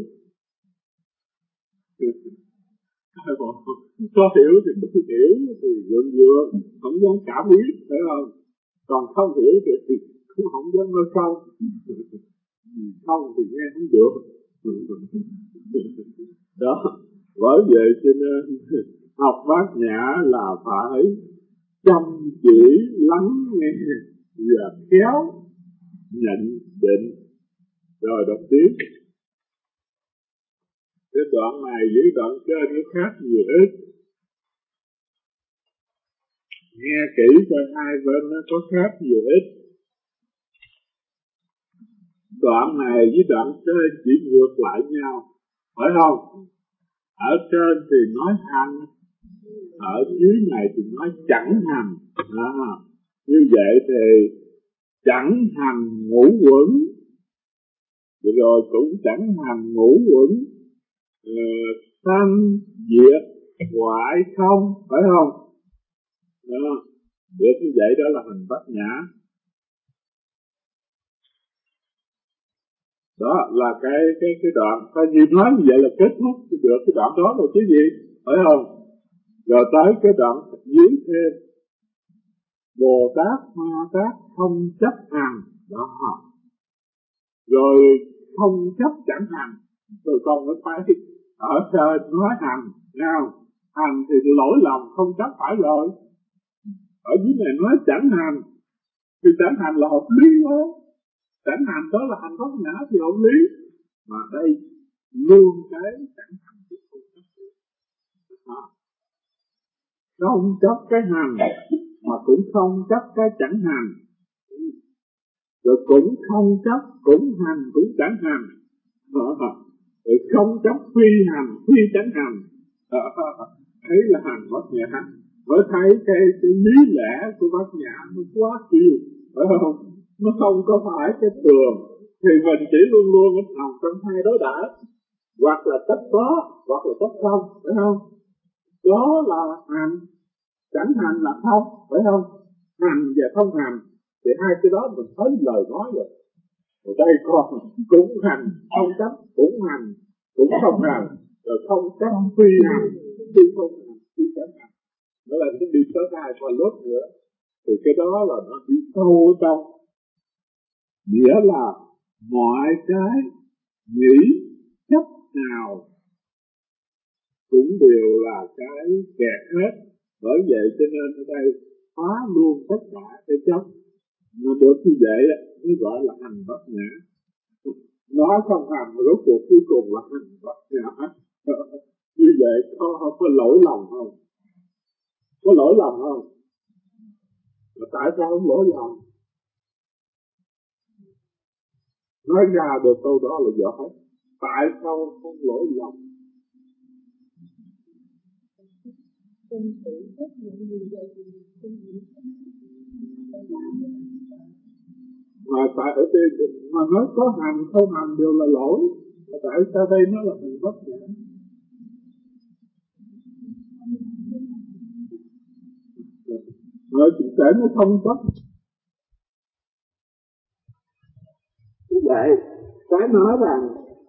Có hiểu thì không hiểu thì gượng gượng, không dám cảm biết, phải không? Còn không hiểu thì cũng không dám nói không. Không thì nghe không được. Đó, bởi vậy cho nên học bát nhã là phải chăm chỉ lắng nghe và khéo nhận định. Rồi đọc tiếp. Cái đoạn này với đoạn trên nó khác nhiều ít. Nghe kỹ coi hai bên nó có khác nhiều ít. Đoạn này với đoạn trên chỉ ngược lại nhau, phải không? Ở trên thì nói hành, ở dưới này thì nói chẳng hành. À, như vậy thì chẳng hành ngũ quẩn, rồi cũng chẳng hành ngũ quẩn, uh, sanh diệt hoại không, phải không? Đó. Được như vậy đó là hành bát nhã. Đó là cái cái cái đoạn coi như nói như vậy là kết thúc được cái đoạn đó rồi chứ gì, phải không? Rồi tới cái đoạn dưới thêm Bồ Tát Ma Tát không chấp hành. Đó. Rồi không chấp chẳng hành, rồi còn mới phải ở trên nói hành, nào hành thì lỗi lòng không chấp phải rồi, ở dưới này nói chẳng hành, Thì chẳng hành là hợp lý thôi. Chẳng hành đó là hành pháp nhã thì hợp lý. Mà đây luôn cái chẳng hành chứ không chấp được. Không chấp cái hành mà cũng không chấp cái chẳng hành. Rồi cũng không chấp, cũng hành, cũng chẳng hành. Rồi không chấp phi hành, phi chẳng hành. Thấy là hành bát nhã. Mới thấy cái, cái lý lẽ của bát nhã nó quá nhiều, phải không? Nó không có phải cái thường. Thì mình chỉ luôn luôn ở lòng trong hai đối đãi, hoặc là tất có, hoặc là tất không, phải không? Đó là hành, chẳng hành là không, phải không? Hành và không hành thì hai cái đó mình hết lời nói rồi. Ở đây còn cũng hành, không chấp, cũng hành, cũng không hành, rồi không chấp phi hành, phi không hành, phi chẳng hành. Nó là nó đi tới hai qua lớp nữa. Thì cái đó là nó đi sâu trong. Nghĩa là mọi cái nghĩ chấp nào cũng đều là cái kẹt hết. Bởi vậy cho nên ở đây phá luôn tất cả cái chấp. Nó được như vậy mới gọi là hành bát nhã. Nói không hành mà rốt cuộc cuối cùng là hành bát nhã. Như vậy có, có lỗi lòng không? Có lỗi lòng không? Mà tại sao không lỗi lòng? Nói ra được câu đó là giỏi. Tại sao không lỗi lòng? Mà tại ở đây mà nói có hành không hành đều là lỗi. Mà tại sao đây nó là hành bất nhã? Rồi để nó không chấp. Vậy cái nói rằng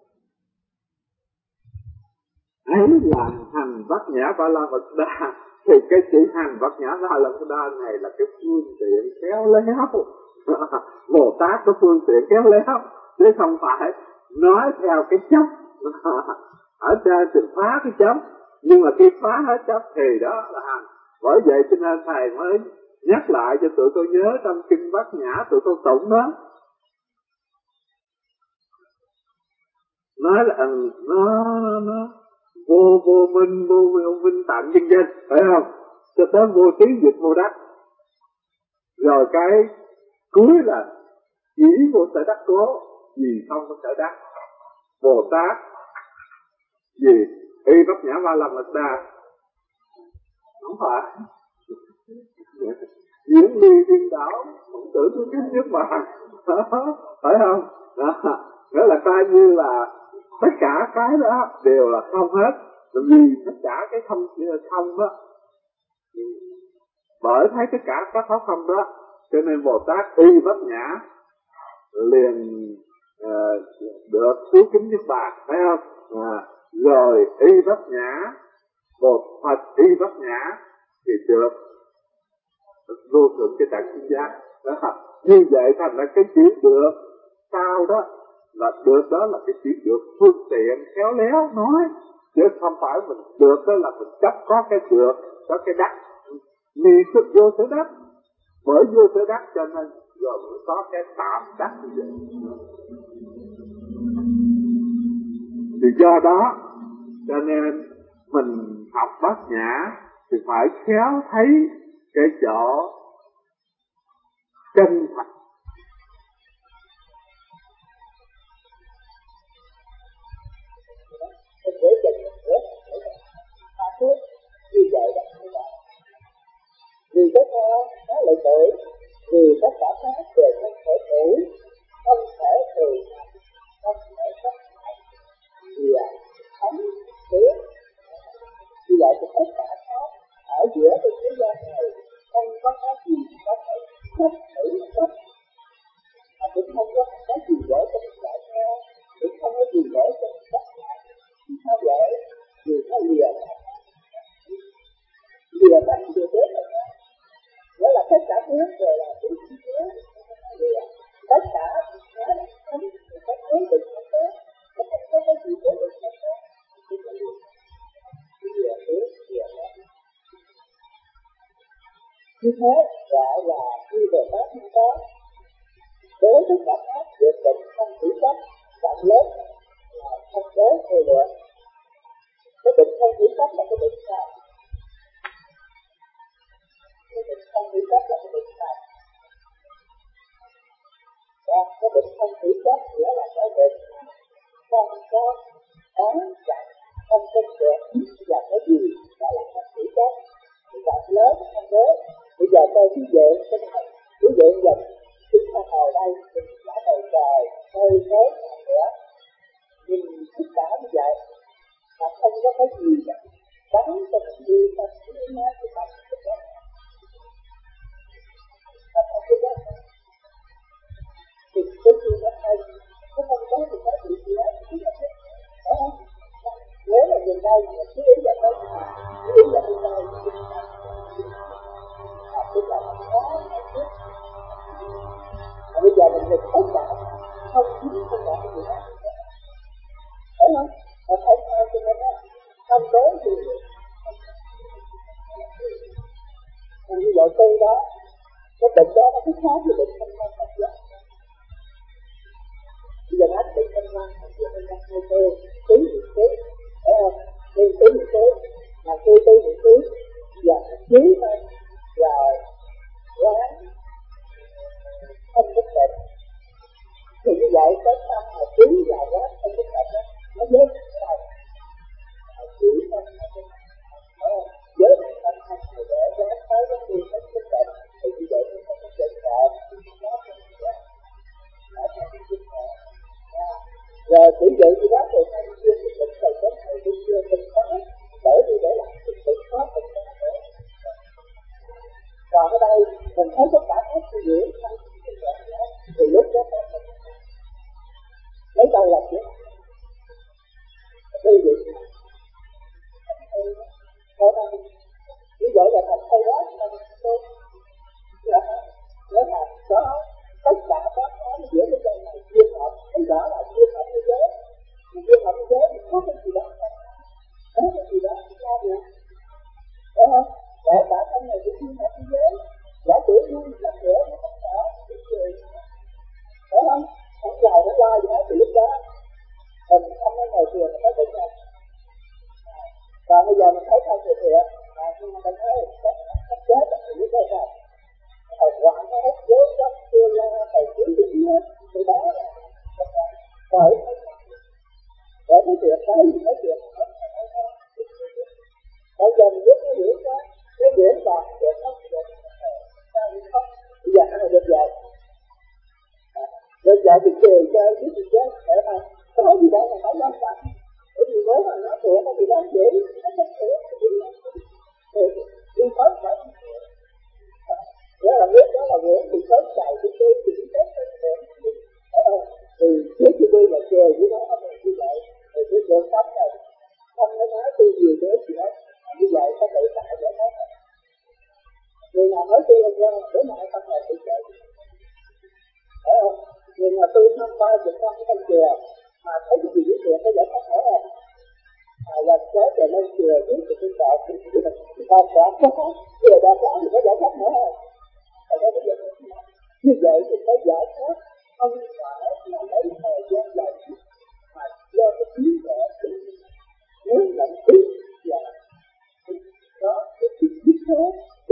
ấy là hành bát nhã ba la mật đa, thì cái chữ hành bát nhã ba la mật đa này là cái phương tiện khéo léo. Bồ Tát có phương tiện khéo léo chứ không phải nói theo cái chấp. Ở trên thì phá cái chấp, nhưng mà khi phá hết chấp thì đó là hành. Bởi vậy cho nên thầy mới nhắc lại cho tụi tôi nhớ trong kinh bát nhã tụi tôi tụng đó, nói là nó nó vô vô minh vô vô minh tận chân chân, phải không? Cho tới vô trí diệt vô đắc, rồi cái cuối là chỉ vô sở đắc cố, vì không có sở đắc. Bồ Tát gì y bát nhã ba la mật đa, không phải diễn ly điên đảo không tưởng tôi kinh nhất mà. Phải không? Đó. Đó là coi như là tất cả cái đó đều là không hết, vì tất cả cái không không đó, bởi thấy tất cả các pháp không đó cho nên Bồ Tát y bát nhã liền uh, được cứu kính Niết Bàn, phải không? À, rồi y bát nhã Bồ Phật y bát nhã thì được vô thượng cái tạng sinh giác đó. Như vậy thành ra cái chữ được sau đó là được, đó là cái chữ được phương tiện khéo léo nói, chứ không phải mình được đó là mình chấp có cái được, có cái đắc, vì xuất vô sở đắc, bởi vô sở đắc cho nên rồi mới có cái tạm đắc như vậy. Thì do đó cho nên mình học bát nhã thì phải khéo thấy cái chỗ chân thật. Như vậy là như vậy. Vì tất cả nó lợi tuổi, vì tất cả khác đều không thể tuổi, không thể từ, không thể chấp lại, vì là thấm tuyết. Vì vậy thì tất cả khác ở giữa cái thế gian này không có cái gì có thể chấp thử chấp, mà cũng không có cái gì để cho mình lại theo, cũng không có gì để cho mình chấp lại. Sao vậy? Vì nó lìa lìa tánh lìa thế này, đó là tất cả thứ đều là thứ thứ thứ lìa tất cả nó là không có thứ được không tốt, nó không có cái gì tốt được không tốt, thì là lìa lìa thứ lìa đó. Như thế gọi là khi về bác không có đối với cả các việc định không chỉ chấp chậm lớn là không đối thôi được. Cái định không chỉ chấp là cái định sao? Cái định không chỉ chấp là cái định sao? Và cái định không chỉ chấp nghĩa là cái định không có oán giận, không có sợ và cái gì đó là không chỉ chấp. Chậm lớn không đối. Bây giờ tôi ví dụ cái này, ví dụ giờ chúng ta ngồi đây, chúng ta bầu trời, hơi khói nữa, nhìn tất cả như vậy, mà không có cái gì cả, đắng cho mình đi, ta chỉ nói cái tâm của mình. Mà không có đó, thì cái gì nó hay, nó không có thì có gì gì đó, thì nó hết. Đó không? Nếu là nhìn đây, mà cứ ý là đây, cứ ý là bên đây, mà tức là nó khó, nó chết. Mà bây giờ mình nhìn tất cả, không biết tất cả cái gì đó. Thấy không? Mà thấy sao cho nên đó, không đối gì được. Mà như vậy tư đó, cái bệnh đó nó cứ khác với bệnh không quan trọng nhất. Bây giờ nói bệnh không quan trọng nhất, bệnh không quan trọng nhất, tí những tí, thấy không? Tí tí những tí, mà tí tí những tí, và chí thôi, và quán, không có bệnh. Thì như vậy, cái tâm mà chí và quán không có bệnh đó, nó dễ rồi. Chí không có bệnh. Với một tâm không thể để quán tới nó đi hết cái bệnh, thì như vậy nó không có bệnh rồi, nó không có bệnh. Nó không có bệnh rồi. Rồi chỉ vậy như đó thì anh chưa thì bệnh rồi đến thầy đi chưa bệnh khó, bởi vì để làm bệnh bệnh khó bệnh khó nữa. Còn ở đây mình thấy tất cả các sự diễn thì lúc đó có bệnh. Lấy đâu làm chứ? Đây vậy. Ở đây như vậy là thành thầy đó là tôi nếu mà có tất cả các cái giữa cái chân này duyên hợp, thấy rõ là duyên hợp thế giới, duyên hợp thế giới thì có cái gì đó, có cái gì đó chúng ta được, phải không? Và cả trong này cũng duyên hợp thế giới, giả sử như lắm nữa nó không rõ, cái gì, phải không? Không dài nó lo gì hết thì lúc đó mình không có ngồi thiền nó bệnh rồi. Và bây giờ mình thấy thay thiền thiện, mà khi mà mình thấy cái cái chết thì lúc đó sao? Thầy quả nó hết dối gấp chưa la, thầy cứ đi hết, từ đó là bởi bởi cái chuyện đó thì cái chuyện đó bây giờ mình biết cái điểm đó, cái điểm là cái chuyện đó, cái chuyện sao thì không, bây giờ nó là được vậy được vậy thì cười chơi, biết thì chết, để mà có gì đó mà phải quan trọng, bởi vì nếu mà nó thiện thì nó dễ, nó không thiện thì đi tới phải nếu là biết đó là Nguyễn thì sớm chạy thì tôi thì cũng chết tới Nguyễn thì trước khi đi là cười với nó không là như vậy thì cái chuyện sống này không có nói tôi nhiều nữa gì đó như vậy có tự tại để nói người nào nói tôi là để mà không là tự chạy phải không? Người nào tôi năm ba chục năm không chừa mà thấy cái gì với chuyện nó giải thích hỏi em à lần chết rồi lên chừa biết thì tôi sợ thì còn quả có chừa đã có thì có giải thích nữa không? Như vậy thì có giải thoát không phải là lấy thời gian dài mà do cái trí tuệ nếu nhận biết và có cái sự biết thế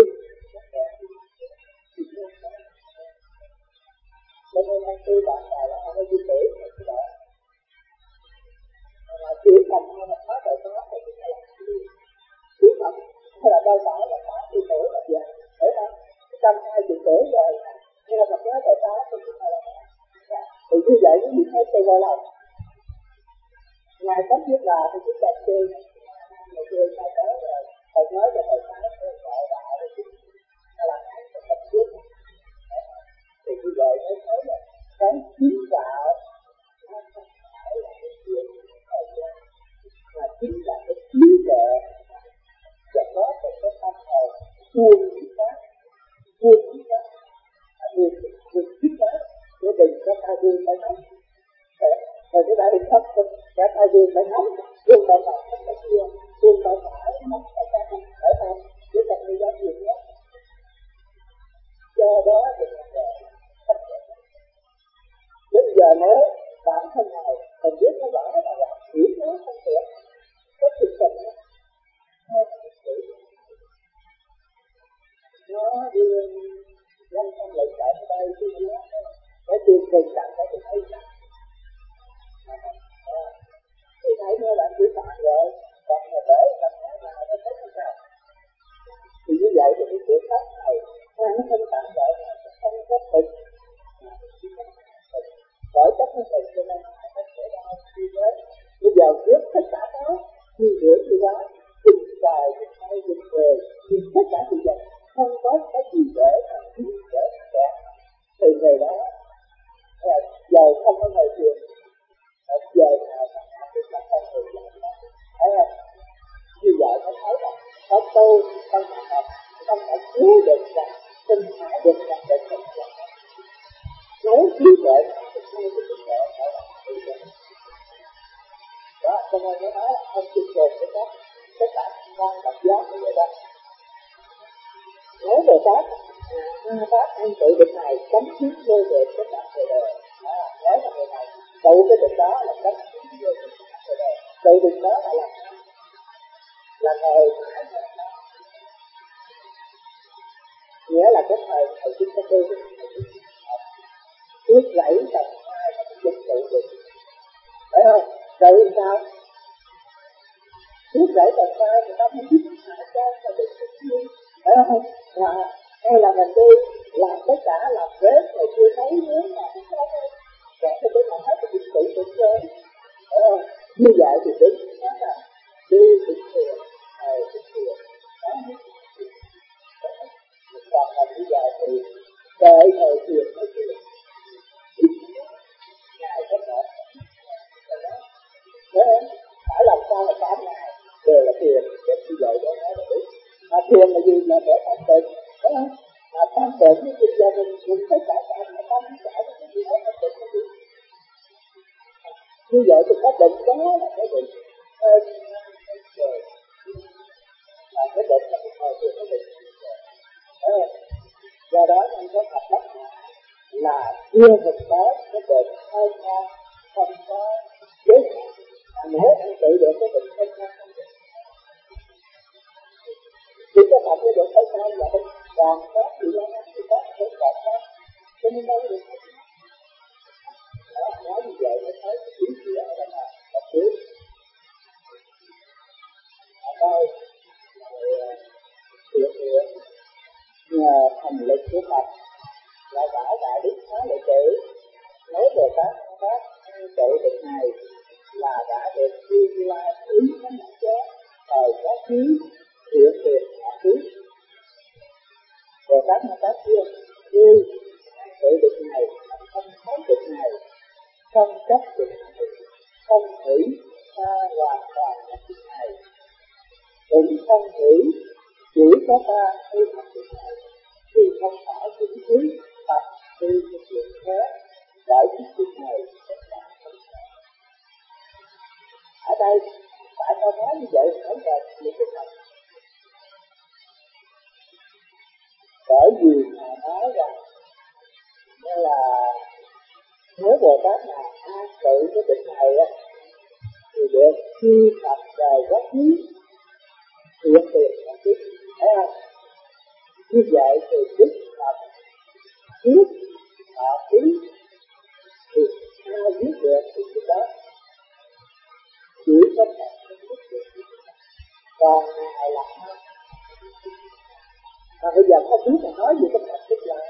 cho nên anh tư bản này là không có duy tử mà cái đó mà chỉ thành hay là có đời có thì chúng ta làm gì chỉ thành hay là đâu đó là có duy tử là gì để đó trăm hai duy tử rồi nhưng mà thật ra đời có thì chúng ta làm thì như vậy nó bị thấy tôi quay lại ngài cách biết là thì chúng ta chơi ngày chơi sai tới rồi thầy nói cho thầy nói thầy gọi đạo rồi chúng ta làm ăn cho tập trước thì như vậy mới thấy là cái kiến tạo nó không phải là cái chuyện thời gian mà chính là cái trí tuệ và có một cái tâm hồn buông trí khác buông trí khác buông buông trí khác để đừng có ai buông phải nắm rồi cái đại thấp cả hai buông phải nắm buông phải nắm không phải kia buông phải phải nắm phải phải phải không để tập đi giáo dục đó pháp này nó không tạm bỡ, không có thực, bởi các cái thực cho nên nó sẽ đau như thế. Bây giờ biết tất cả đó, như rửa như đó, trình trời, trình hay, trình về, thì tất cả sự vật không có cái gì để mà biết để kẹt. Thì người đó giờ không có thời gian, giờ nào mà nó biết là không thời gian đó, thấy không? Như vậy nó thấy là có tôi không phải học, không phải cứu được rằng sinh thái được rằng được rằng rằng nói trí tuệ thì ngay cái trí tuệ phải là trí tuệ đó. Cho nên nó nói là không chịu được cái đó, tất cả con tập giác như vậy đó. Nói về pháp, à, pháp anh tự định này cấm chiến vô được tất cả về đời. À, nói là người này tụ cái định đó là cấm chiến vô được tất cả về đời. Tự định đó là làm là thời nghĩa là cái thời thầy chúng ta tư trước rẫy tầm hai mà cũng dịch tự được, phải không? Tự sao trước rẫy tầm hai người ta không biết hạ trang là được cái gì, phải không? Và hay là mình đi làm tất cả làm bếp rồi chưa thấy nữa mà không có đâu, còn cái bếp mà hết thì dịch tự được chơi, phải không? Như vậy thì đúng đó là đi thực hiện thầy thực hiện đó. Còn là như vậy thì đợi thời thiền mới thiền ngày có một thế phải làm sao là tám ngày đều là thiền để như vậy đó nói là đúng. Mà thiền là gì? Là để thanh tịnh, phải không? Mà thanh tịnh với việc gia đình cũng tất cả cả mà tâm cả cái gì đó thanh tịnh cái gì như vậy thì cái định đó là cái định hơn rồi, là cái định là cái thời thiền cái định rồi. Do đó nên có tập bất là chưa thực tế cái định hơi cao không có giới hạn. À, nếu anh tự được cái định hơi cao không được thì cái tập cái định hơi cao là định còn có thì nó thì có thể còn có cho nên đâu được đó. Nói như vậy mới thấy cái ý nghĩa ở đây là tập trước ở đây thiện nguyện nhờ thành lực của Phật là đã đại đức Thái Lợi Tử nói về các pháp tự định này là đã được Như Lai ý nó nhận chết thời quá khứ hiện tiền quá khứ. Về các pháp kia như tự định này, không thấy định này, không chấp định này, không thủy ta hoàn toàn định này, cũng không thủy chỉ có ta hay học định này, thì không phải những thứ tập đi cái chuyện khác bởi cái chuyện này tất cả không phải. Ở đây tại sao nói như vậy? Nói về những cái này bởi vì Ngài nói rằng là nếu Bồ Tát nào an tự cái định này á thì được khi tập đời quá khứ hiện tiền quá khứ, thấy không? Như vậy thì đức tập trước họ ký thì ai biết được thì cái đó chỉ có một cái biết được, còn Ngài là ai? Mà bây giờ không biết là nói gì cái thật tức là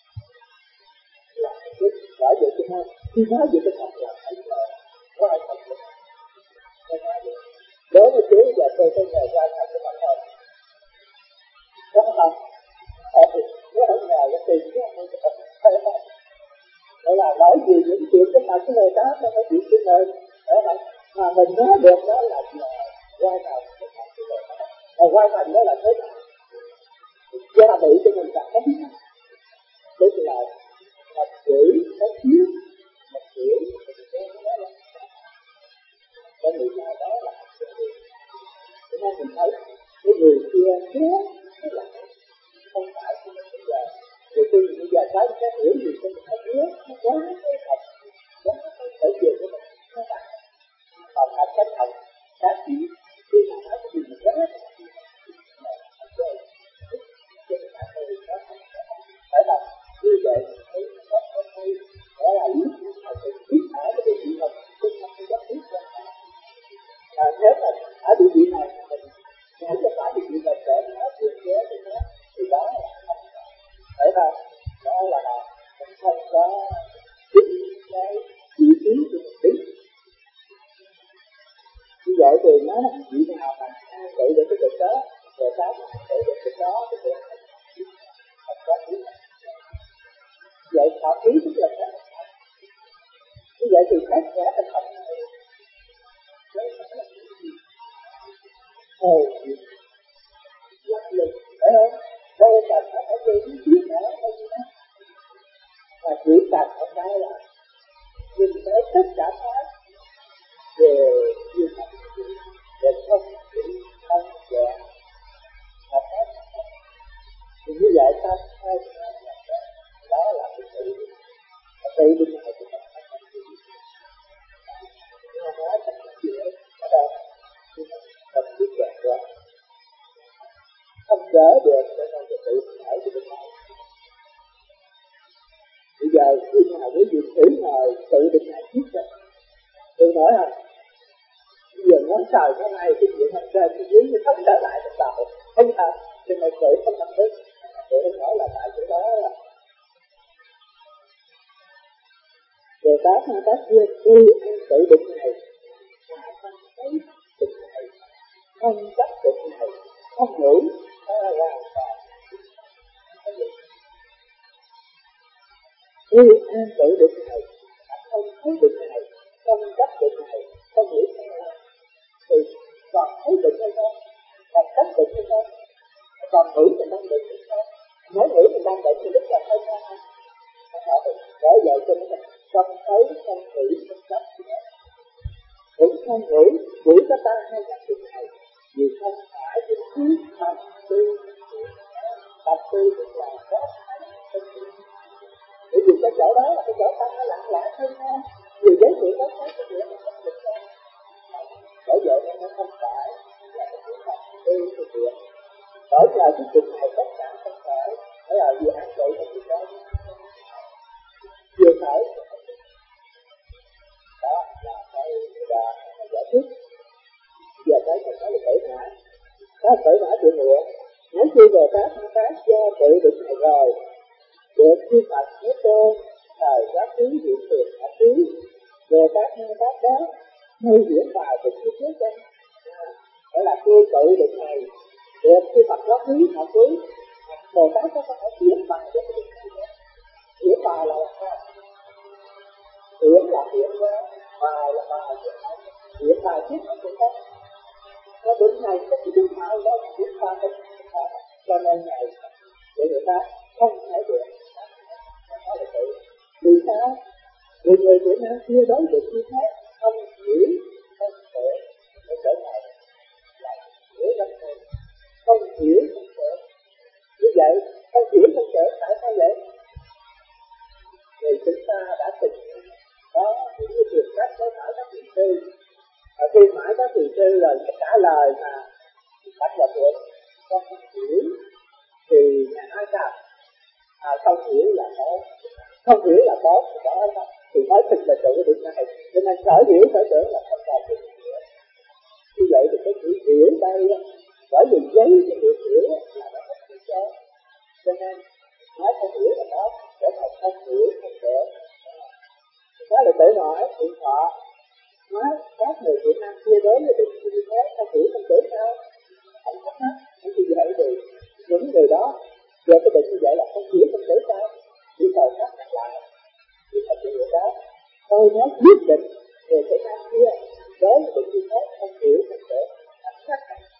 là cái bởi vậy cho nên khi nói về cái thật là phải là có ai thật được. Đối với chú giờ tôi tôi nhờ qua thật cái mặt thôi, có không? Thì nếu ở nhà cái tiền chứ không có thật hay không? Để là nói gì những chuyện cái mặt cái người đó nó phải chuyện của mình, phải không? Mà mình nói được đó là nhờ qua thật cái mặt cái người đó, mà qua thành đó là thế nào? Gia bị cho mình cảm thấy tức là một chữ có chiếu một chữ có người nào đó là cho nên mình thấy cái người kia chết cái là không phải của mình bây giờ rồi khi bây giờ thấy cái hiểu gì cho mình không biết nó quá cái thật quá cái thể chuyện của mình nó phải còn là cái thật khác gì khi mà nói cái gì mình rất phải là như vậy thấy nó có hay đó là lý mà phải biết ở cái địa vị mình không không có biết ra à, nếu mà ở địa vị này mình nếu mà phải địa vị mình để nó vượt chế thì nó thì đó là hội thường nói vị nào mà tự được cái việc đó, rồi sao tự được cái đó, cái việc không có ý. Vậy thọ ký tức là khác. Như vậy thì khác nghĩa thành thật này. Ồ, lắc lực, phải không? Đâu cần nó phải đi những chuyện nữa, hay gì đó. Mà chỉ cần ở đây là nhìn thấy tất cả các về như thật, về không chỉ không nhẹ, mà hết. Thì như vậy ta thấy đó là cái tự tự định này của mình. Nhưng mà nói thật là chuyện ở đây thật biết kẹt rồi, không gỡ được cho nên cái tự thể của mình này. Bây giờ khi nào quý vị thử ngồi tự định này biết rồi, tôi nói hả? Bây giờ ngón trời cái này cái chuyện hành trên cái dưới nó không trở lại được đâu, không hả? Cho nên tự không nhận thức. Tôi nói là tại chỗ đó là rồi các hai các kia đi ăn tự định này, không thấy định này, không chấp định này, không ngủ, đó là hoàn toàn đi ăn tự định này, không thấy định này, không chấp định này, không nghĩ theo thì còn thấy định hay không, còn chấp định hay không, còn nghĩ mình đang định hay không, nếu nghĩ mình đang định thì rất là hay ho ha. Bởi vậy cho nên không thấy, không nghĩ, không chấp cũng không nghĩ, chỉ có ta hai nhập định này, vì không phải cái thứ tập tư, tập tư tức là có thấy, bởi vì cái chỗ đó là cái chỗ ta nó lặng lẽ hơn ha, vì giới thiệu đó khác cái chuyện nó không được đâu. Bởi vậy nên nó không phải là cái thứ tập tư của chuyện. Bởi nhờ cái chuyện này tất cả không phải, phải là vì ăn vậy là cái đó chưa phải. Đó là cái đoạn mà giải thích. Giờ cái mình nói là cởi mã, đó cởi mã chuyện nguyện. Nếu khi về các các cho tự định này rồi, được khi Phật hết trơn, thời quá khứ hiện tiền quá khứ, về các hai các đó, nơi diễn bài được như trước đây. Đó là khi tự định này, được khi Phật quá khứ quá khứ, về các có phải diễn bài được cái định này. Diễn bài là sao? Diễn là diễn đó, bài là bài diễn đó. Diễn bài trước nó cũng có. Nó định này có cái diễn bài đó, diễn bài đó. Cho nên này, để người ta không thể được. Đó là tự. Vì sao? Vì người Việt Nam kia đối được như thế, không hiểu, không thể, không thể nào là hiểu lắm thôi. Không hiểu, không thể. Như vậy, không hiểu, không thể, tại sao vậy? Vì chúng ta đã từng đó những cái việc cách đối hỏi các thiền sư. Và khi mãi các thiền sư rồi trả lời mà bắt vào được, con không hiểu, thì Ngài nói sao? À, không hiểu là tốt, không hiểu là tốt, đó là thì nói thật là tự định này, cho nên sở hiểu sở tưởng là không còn được hiểu. Như vậy thì cái chữ hiểu đây, bởi vì giấy cái chữ hiểu là nó không hiểu cho, cho nên nói không hiểu là tốt, để mà không hiểu không được. Đó là tự hỏi, tự thọ, nói các người Việt Nam kia đối với định như thế, không hiểu không tưởng sao, không thắc mắc, không như vậy thì những người đó về cái định như vậy là không hiểu không tưởng sao, chỉ thời khắc nhắc lại, chỉ thật sự người đó, tôi nói quyết định về cái Nam kia đối với định như thế, không hiểu không tưởng, thắc mắc.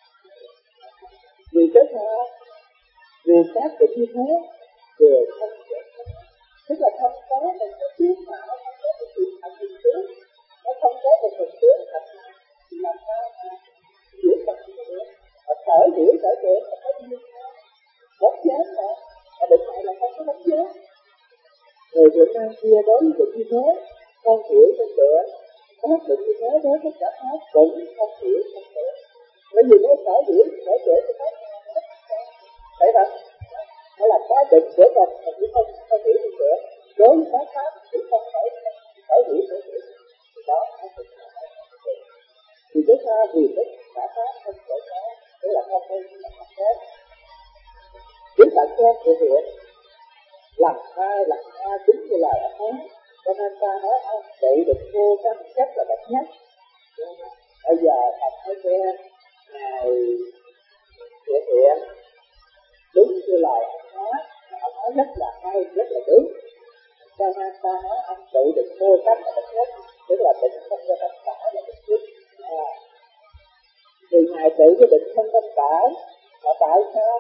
Vì cái sao? Vì các định như thế, về không hiểu, tức là không có một cái tiếng mạo, không có một sự thật hình tướng, nó không có một hình tướng thật nào, thì làm sao mà hiểu thật như thế? Và sở hiểu sở tưởng là có như thế, bốc dáng mà, và định này là không có bốc dáng. Người Việt Nam kia đối với định như thế, không hiểu không tưởng, các định như thế đối với cả khác cũng không hiểu không tưởng. Bởi vì nó sở hiểu sở tưởng thì khác nhau, phải không? Hay là có định của mình mà cũng không không hiểu không tưởng, đối với các khác cũng không phải sở hiểu sở tưởng. Đó nó thực là thì cái sao vì cái cả pháp không thể có, tức là không hay là không khác. Chúng ta xem sự việc làm hai làm hai chính như là đã nói, cho nên ta nói ăn tự định vô các cách là độc nhất. Bây giờ Phật nói nghe Ngài hiện hiện đúng như lời ông nói, ông nói rất là hay, rất là đúng. Cho nên ta nói ông tự định mô cách là định nhất, tức là định không cho tâm cải là định nhất. À. Thì Ngài tự cái định không tâm cải là tại sao?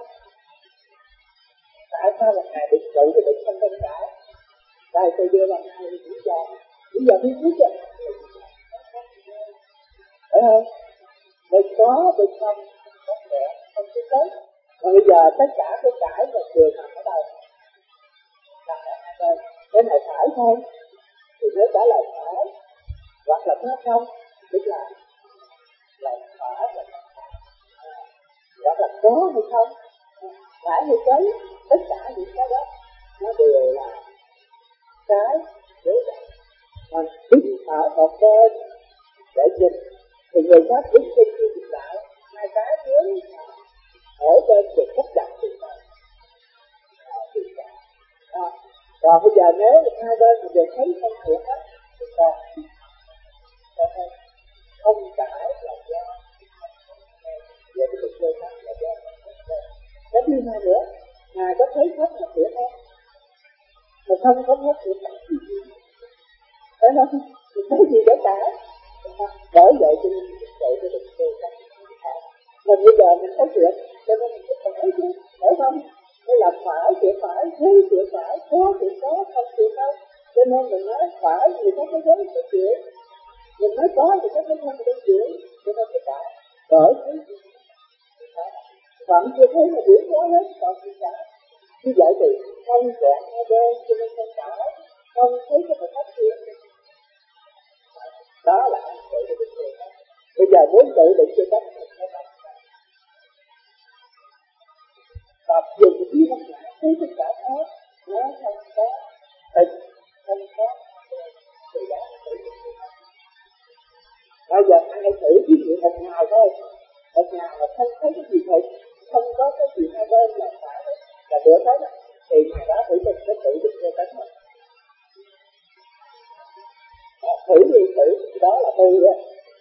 Tại sao là Ngài định tự cái định không tâm cải? Đây tôi đưa ra hai lý do. Lý do thứ nhất là phải không? Mình có, mình không, không thể, không thể tới. Và bây giờ tất cả cái cải và trường nằm ở đâu? Nằm ở hai bên. Cái này phải không? Thì nếu trả lời phải, hoặc là nó không, tức là là phải là hoặc là có hay không, phải hay cái, tất cả những cái đó nó đều là cái đối tượng. Mà đứng ở một bên để nhìn thì người khác đứng trên kia hiện tại hai cái dưới ở bên được sắp đặt thì sao? À, còn bây giờ nếu hai bên mình đều thấy không hiểu hết thì sao? Không cãi là do về cái việc chơi khác là do cái thứ hai nữa, Ngài có thấy hết là hiểu không? Mà không có hết hiểu không? Thế nó thì thấy gì để cãi? Bởi vậy cho nên mình chạy cái việc chơi khác. Mà bây giờ mình thấy chuyện cho nên mình phải thấy chứ, phải không? Nó là phải chuyện phải, thấy chuyện phải, có chuyện có, không chuyện không. Cho nên mình nói phải thì có cái giới cái chuyện, mình nói có thì có cái thân cái chuyện, cho nên cái phải bởi thấy vẫn chưa thấy là biến hóa hết, còn gì cả. Như vậy thì không chọn hai bên, cho nên không phải, không thấy cái phải phát triển. Đó là anh tự định cho cách. Bây giờ muốn tự định cho cách thì phải làm sao? Tập dùng cái ý văn hóa, thấy tất cả hết, nó không có tình, không có tự giác tự định cho cách. Bây giờ anh hãy thử ví dụ một ngày thôi, một ngày mà không thấy cái gì thật, không có cái gì hai bên là phải là được hết á, thì ngày đó thử mình sẽ tự định cho cách mình. Thử đi thử, đó là tu á.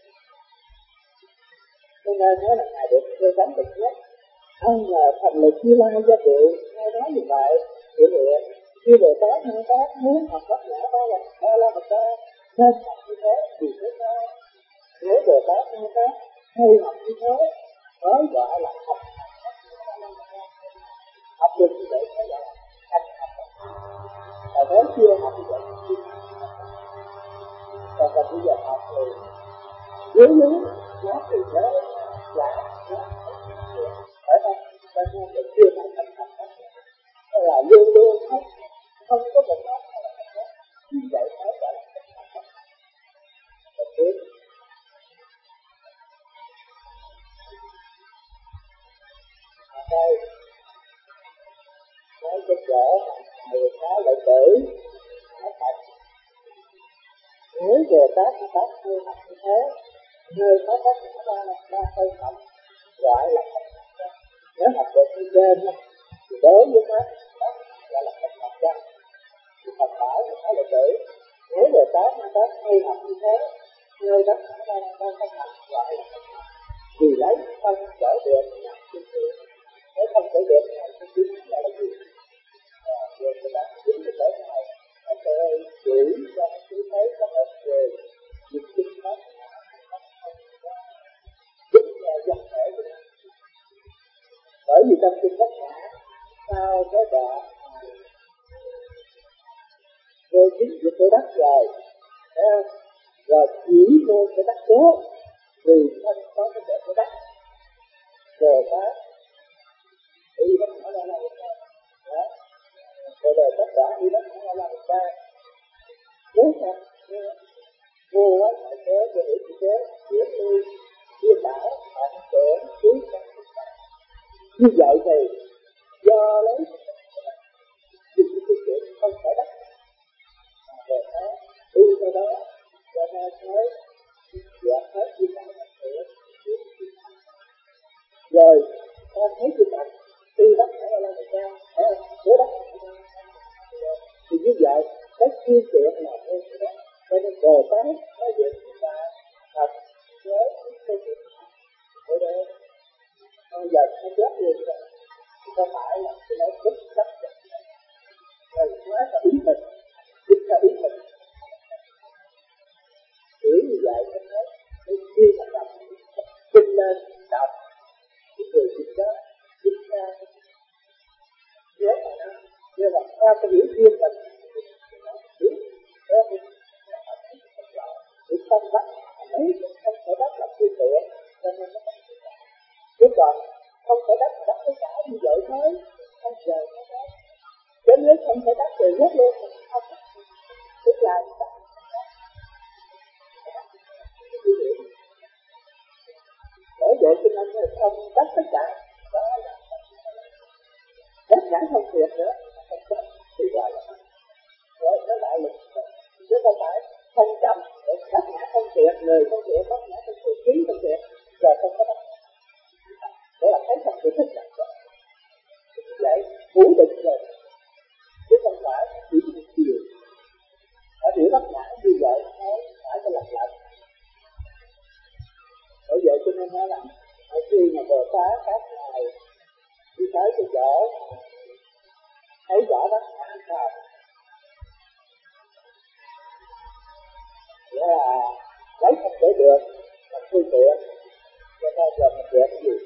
Cho nên nói là Ngài được cơ tánh được nhất. Ông là thành lực Như Lai gia triệu, Ngài nói như vậy, hiểu hiện. Khi Bồ Tát Năng Tát muốn học bất nhã ba là ba la mật đa, nên học như thế, vì thế sao? Nếu Bồ Tát Năng Tát hay học như thế, mới gọi là học học được như vậy mới gọi là thành học. Và nếu chưa học như vậy, còn còn bây giờ học thì dưới dưới nó thì nhớ là nó phải không? Cho nên là chưa phải thành thành thành là luôn luôn không không có một cái như vậy mới gọi là thành thành. Và tiếp ở đây nói cái chỗ người ta lại tử nó thật. Nếu Bồ Tát nó tác hay học như thế, nơi có tác nó ra là ba hơi học gọi là thành học. Nếu học được như trên thì đối với nó gọi là thành học chân. Thì Phật bảo thì nó lại tử. Nếu Bồ Tát nó tác hay học như thế, nơi đó nó ra là ba hơi học gọi là thành học. Vì lấy không trở được nhập kinh nghiệm. Nếu không trở được nhập kinh nghiệm là cái gì? Về cái bản chính của cái này nó sẽ chỉ cho chú thấy có một người dịch kinh pháp giúp nhà dân thể của nó. Bởi vì trong kinh pháp ngã sau cái đoạn vô chính của cái đất rồi, rồi chỉ vô cái đất số vì thân có cái vẻ của đất rồi đó đi đất nó là một cái đó rồi rồi tất cả đi đất nó là một cái đúng không? Vô á phải thế cho hiểu như thế hiểu đi đưa bảo hạnh tưởng cứu các chúng ta như vậy thì do lấy dùng cái chuyện không phải đất rồi nó đi theo đó cho nên nói dọn hết như vậy là hiểu rồi ta thấy chụp ảnh đi đất phải là một cao phải không? Của đất thì như vậy cái chuyên chuyện là theo cái đó cho nên Bồ Tát nói việc chúng ta thật với nó chết luôn rồi. Không phải là cái nói bất chấp được. Rồi nói là ý mình, biết ra ý mình. Hiểu như vậy nó nói, nó khi mà đọc, kinh lên, đọc, cái người dịch đó, dịch ra, nhớ mà nó, như là theo cái hiểu riêng mình, hiểu, theo cái hiểu tâm đắc, lấy không phải đắc là tư tiện, cho nên nó không thể đắc. Chứ còn không phải đắc, đắc cái cả như vậy thôi, không giờ nó đó. Chứ nếu không phải đắc thì rất luôn, không đắc, tức là đắc. Bởi vậy cho nên là không đắc tất cả, đó là đắc nhãn không thiệt nữa, không đắc thì gọi là rồi nó lại lực, chứ không phải không chậm, đắc nhãn không thiệt, lời không thiệt, đắc nhãn không thiệt, khí không thiệt, rồi không có đắc. Để là thấy không thể thích đắc rồi. Như vậy, phủ định rồi, chứ không phải chỉ một chiều. Ở hiểu đắc nhãn như vậy, nó phải có lặp lại. Bởi vậy cho nên nói là khi mà Bồ Tát các ngài đi tới cái chỗ thấy rõ đắc nhãn rồi, nghĩa là lấy không thể được làm phương tiện cho ta giờ mình dễ cái gì.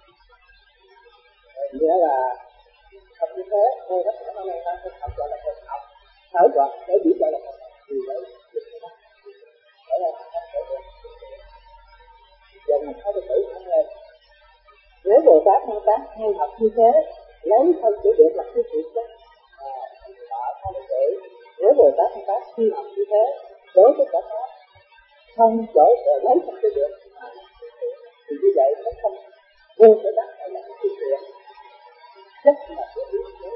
Nghĩa là học như thế, thôi đắc nhãn hôm nay ta không học gọi là không học, thở gọi để biết gọi là không học thì đấy đó là không thể được. Giờ mình có thể thử thẳng lên. Nếu Bồ Tát Ma Tát hay học như thế, lấy thân để được là cái chuyện đó. À, đó không thể thử. Nếu Bồ Tát Ma Tát khi học như thế, đối với cả Pháp, không chỗ để lấy thân để được, à, thì như vậy nó không vô cái đắc hay là cái chuyện chuyện. Rất là cái ý nghĩa.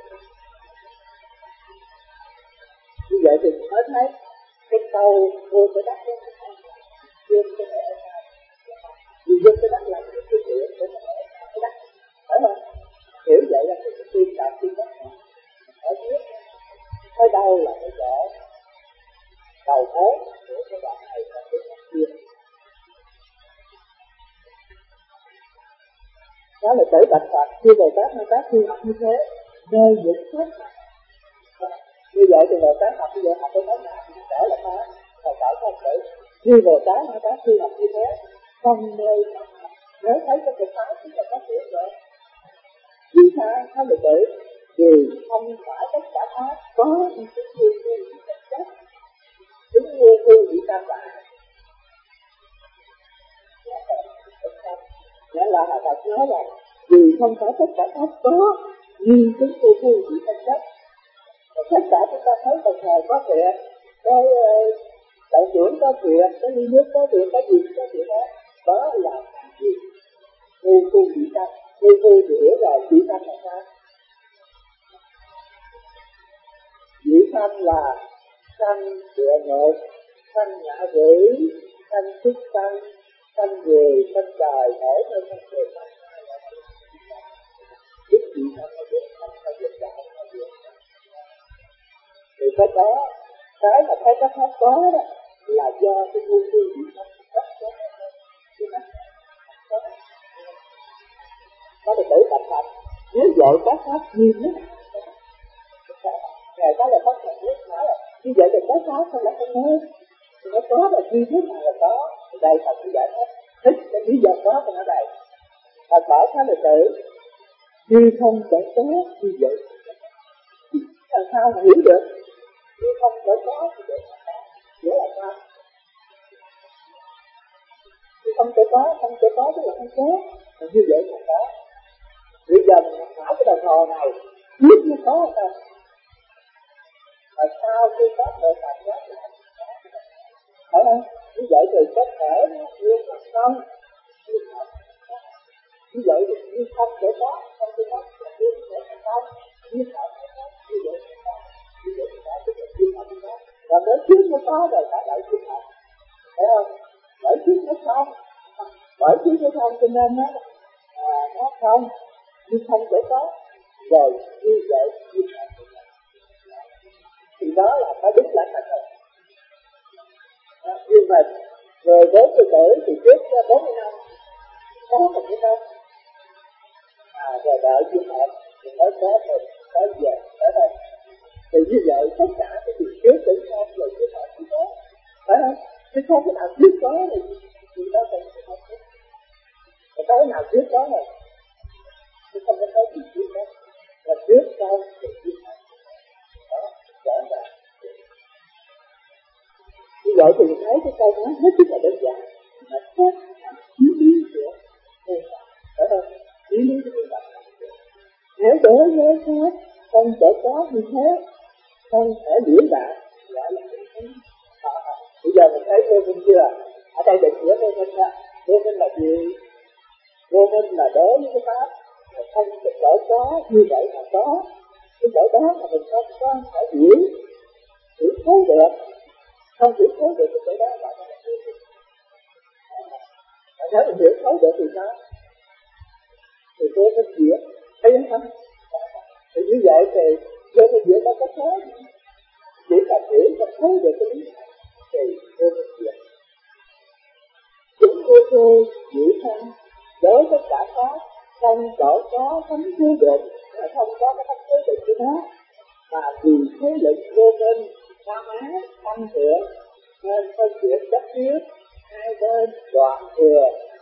Như vậy thì mới thấy cái câu vô cái đắc đó là không vô cái đắc. Vì vô cái đắc là cái chuyện chuyện của cái đắc. Phải không? Hiểu vậy là cái tiên đạt tiên đắc ở trước tới đâu là cái chỗ đầu mối của cái đoạn này là cái đoạn kia. Đó là tử bạch Phật khi Bồ Tát Ma Tát khi học như thế nơi những thuốc như vậy thì Bồ Tát học như vậy học tới nói nào trở là phá và trở không tử. Khi Bồ Tát Ma Tát khi học như thế không nơi nếu thấy cái cuộc phá tức là có chuyện rồi. Vì sao không được tử? Vì không phải tất cả pháp có những cái nguyên nhân vật chất, những nguyên nhân bị tam bại. Nghĩa là Hòa Phật nói là vì không phải tất cả pháp có nguyên tính vô phu bị vật chất. Tất cả chúng ta thấy đồng hồ có chuyện, cái đậu trưởng có chuyện, cái ly nước có chuyện, cái gì có chuyện đó, đó là gì? Vô phu bị tâm, vô phu thì hiểu rồi, bị tâm là sao? Dĩ tâm là sanh địa ngục, sanh ngạ quỷ, sanh xuất sanh, sanh người, sanh đời, khổ hơn sanh người. Biết gì tâm là biết, không phải biết là không phải biết. Thì cái đó, cái mà thấy các pháp có đó là do cái ngu tư bị tâm rất có. Nó được tử tập thật. Nếu vậy các pháp như thế nào? Ngày đó là phát hiện biết nói là như vậy thì cái pháp không là không nói. Thì nó có là như thế nào là có. Thì đây Phật cũng giải thích. Thích cái lý do có thì nó đây. Phật bảo Thái Lợi Tử như không thể có như vậy. Làm sao mà hiểu được? Như không thể có như vậy. Nghĩa là sao? Như không thể có, không thể có tức là không có. Mà như vậy là có. Bây giờ mình hỏi cái đồng hồ này biết nó có không? Và sau khi có thể cảm giác lại phải không? Như vậy thì có thể nhưng mà không như vậy thì như không thể có không thể có như thể là không như không thể có như vậy thì không như vậy thì phải tức là như không có và nếu trước nó có rồi phải đợi trước không phải không? Bởi trước nó không bởi trước nó không cho nên nó à, nó không như không thể có rồi như vậy như không thể có thì đó là phải đúng là thật rồi. Nhưng mà rồi bốn mươi tuổi thì trước bốn mươi năm có một cái đâu rồi đợi chữ hợp thì mới có một cái giờ tới đây. Thì như vậy tất cả cái việc trước đến sau rồi chữ hợp cũng có, phải không? Chứ không cái nào trước có thì thì đó cần chữ hợp hết. Mà cái nào trước có rồi chứ không có cái gì trước đó. Là trước sau thì chữ hợp đó, rõ ràng. Như vậy thì mình thấy cái câu nói hết sức là đơn giản, mà khác chí lý của người ta, phải không? Chí lý của người ta. Nếu đối với khác không thể có như thế, không thể biểu đạt, gọi là cái thế. Bây giờ mình thấy vô minh chưa? Ở đây định nghĩa vô minh là vô minh là gì? Vô minh là đối với cái pháp, không thể có như vậy mà có. Cái chỗ đó mà mình không có thể hiểu, hiểu thấu được. Không hiểu thấu được cái chỗ đó gọi là vô minh. Nếu mình hiểu thấu được thì sao? Thì vô minh diệt, thấy không? Thì như vậy thì vô minh diệt nó có khó. Chỉ là hiểu và thấu được cái lý thì vô minh diệt. Chúng vô vô diệu thân đối với cả pháp không chỗ có thấm cố định, không có cái thấm cố định của nó, mà vì thế lực vô minh tham ái tham thiện nên phân biệt chấp trước hai bên đoạn thừa.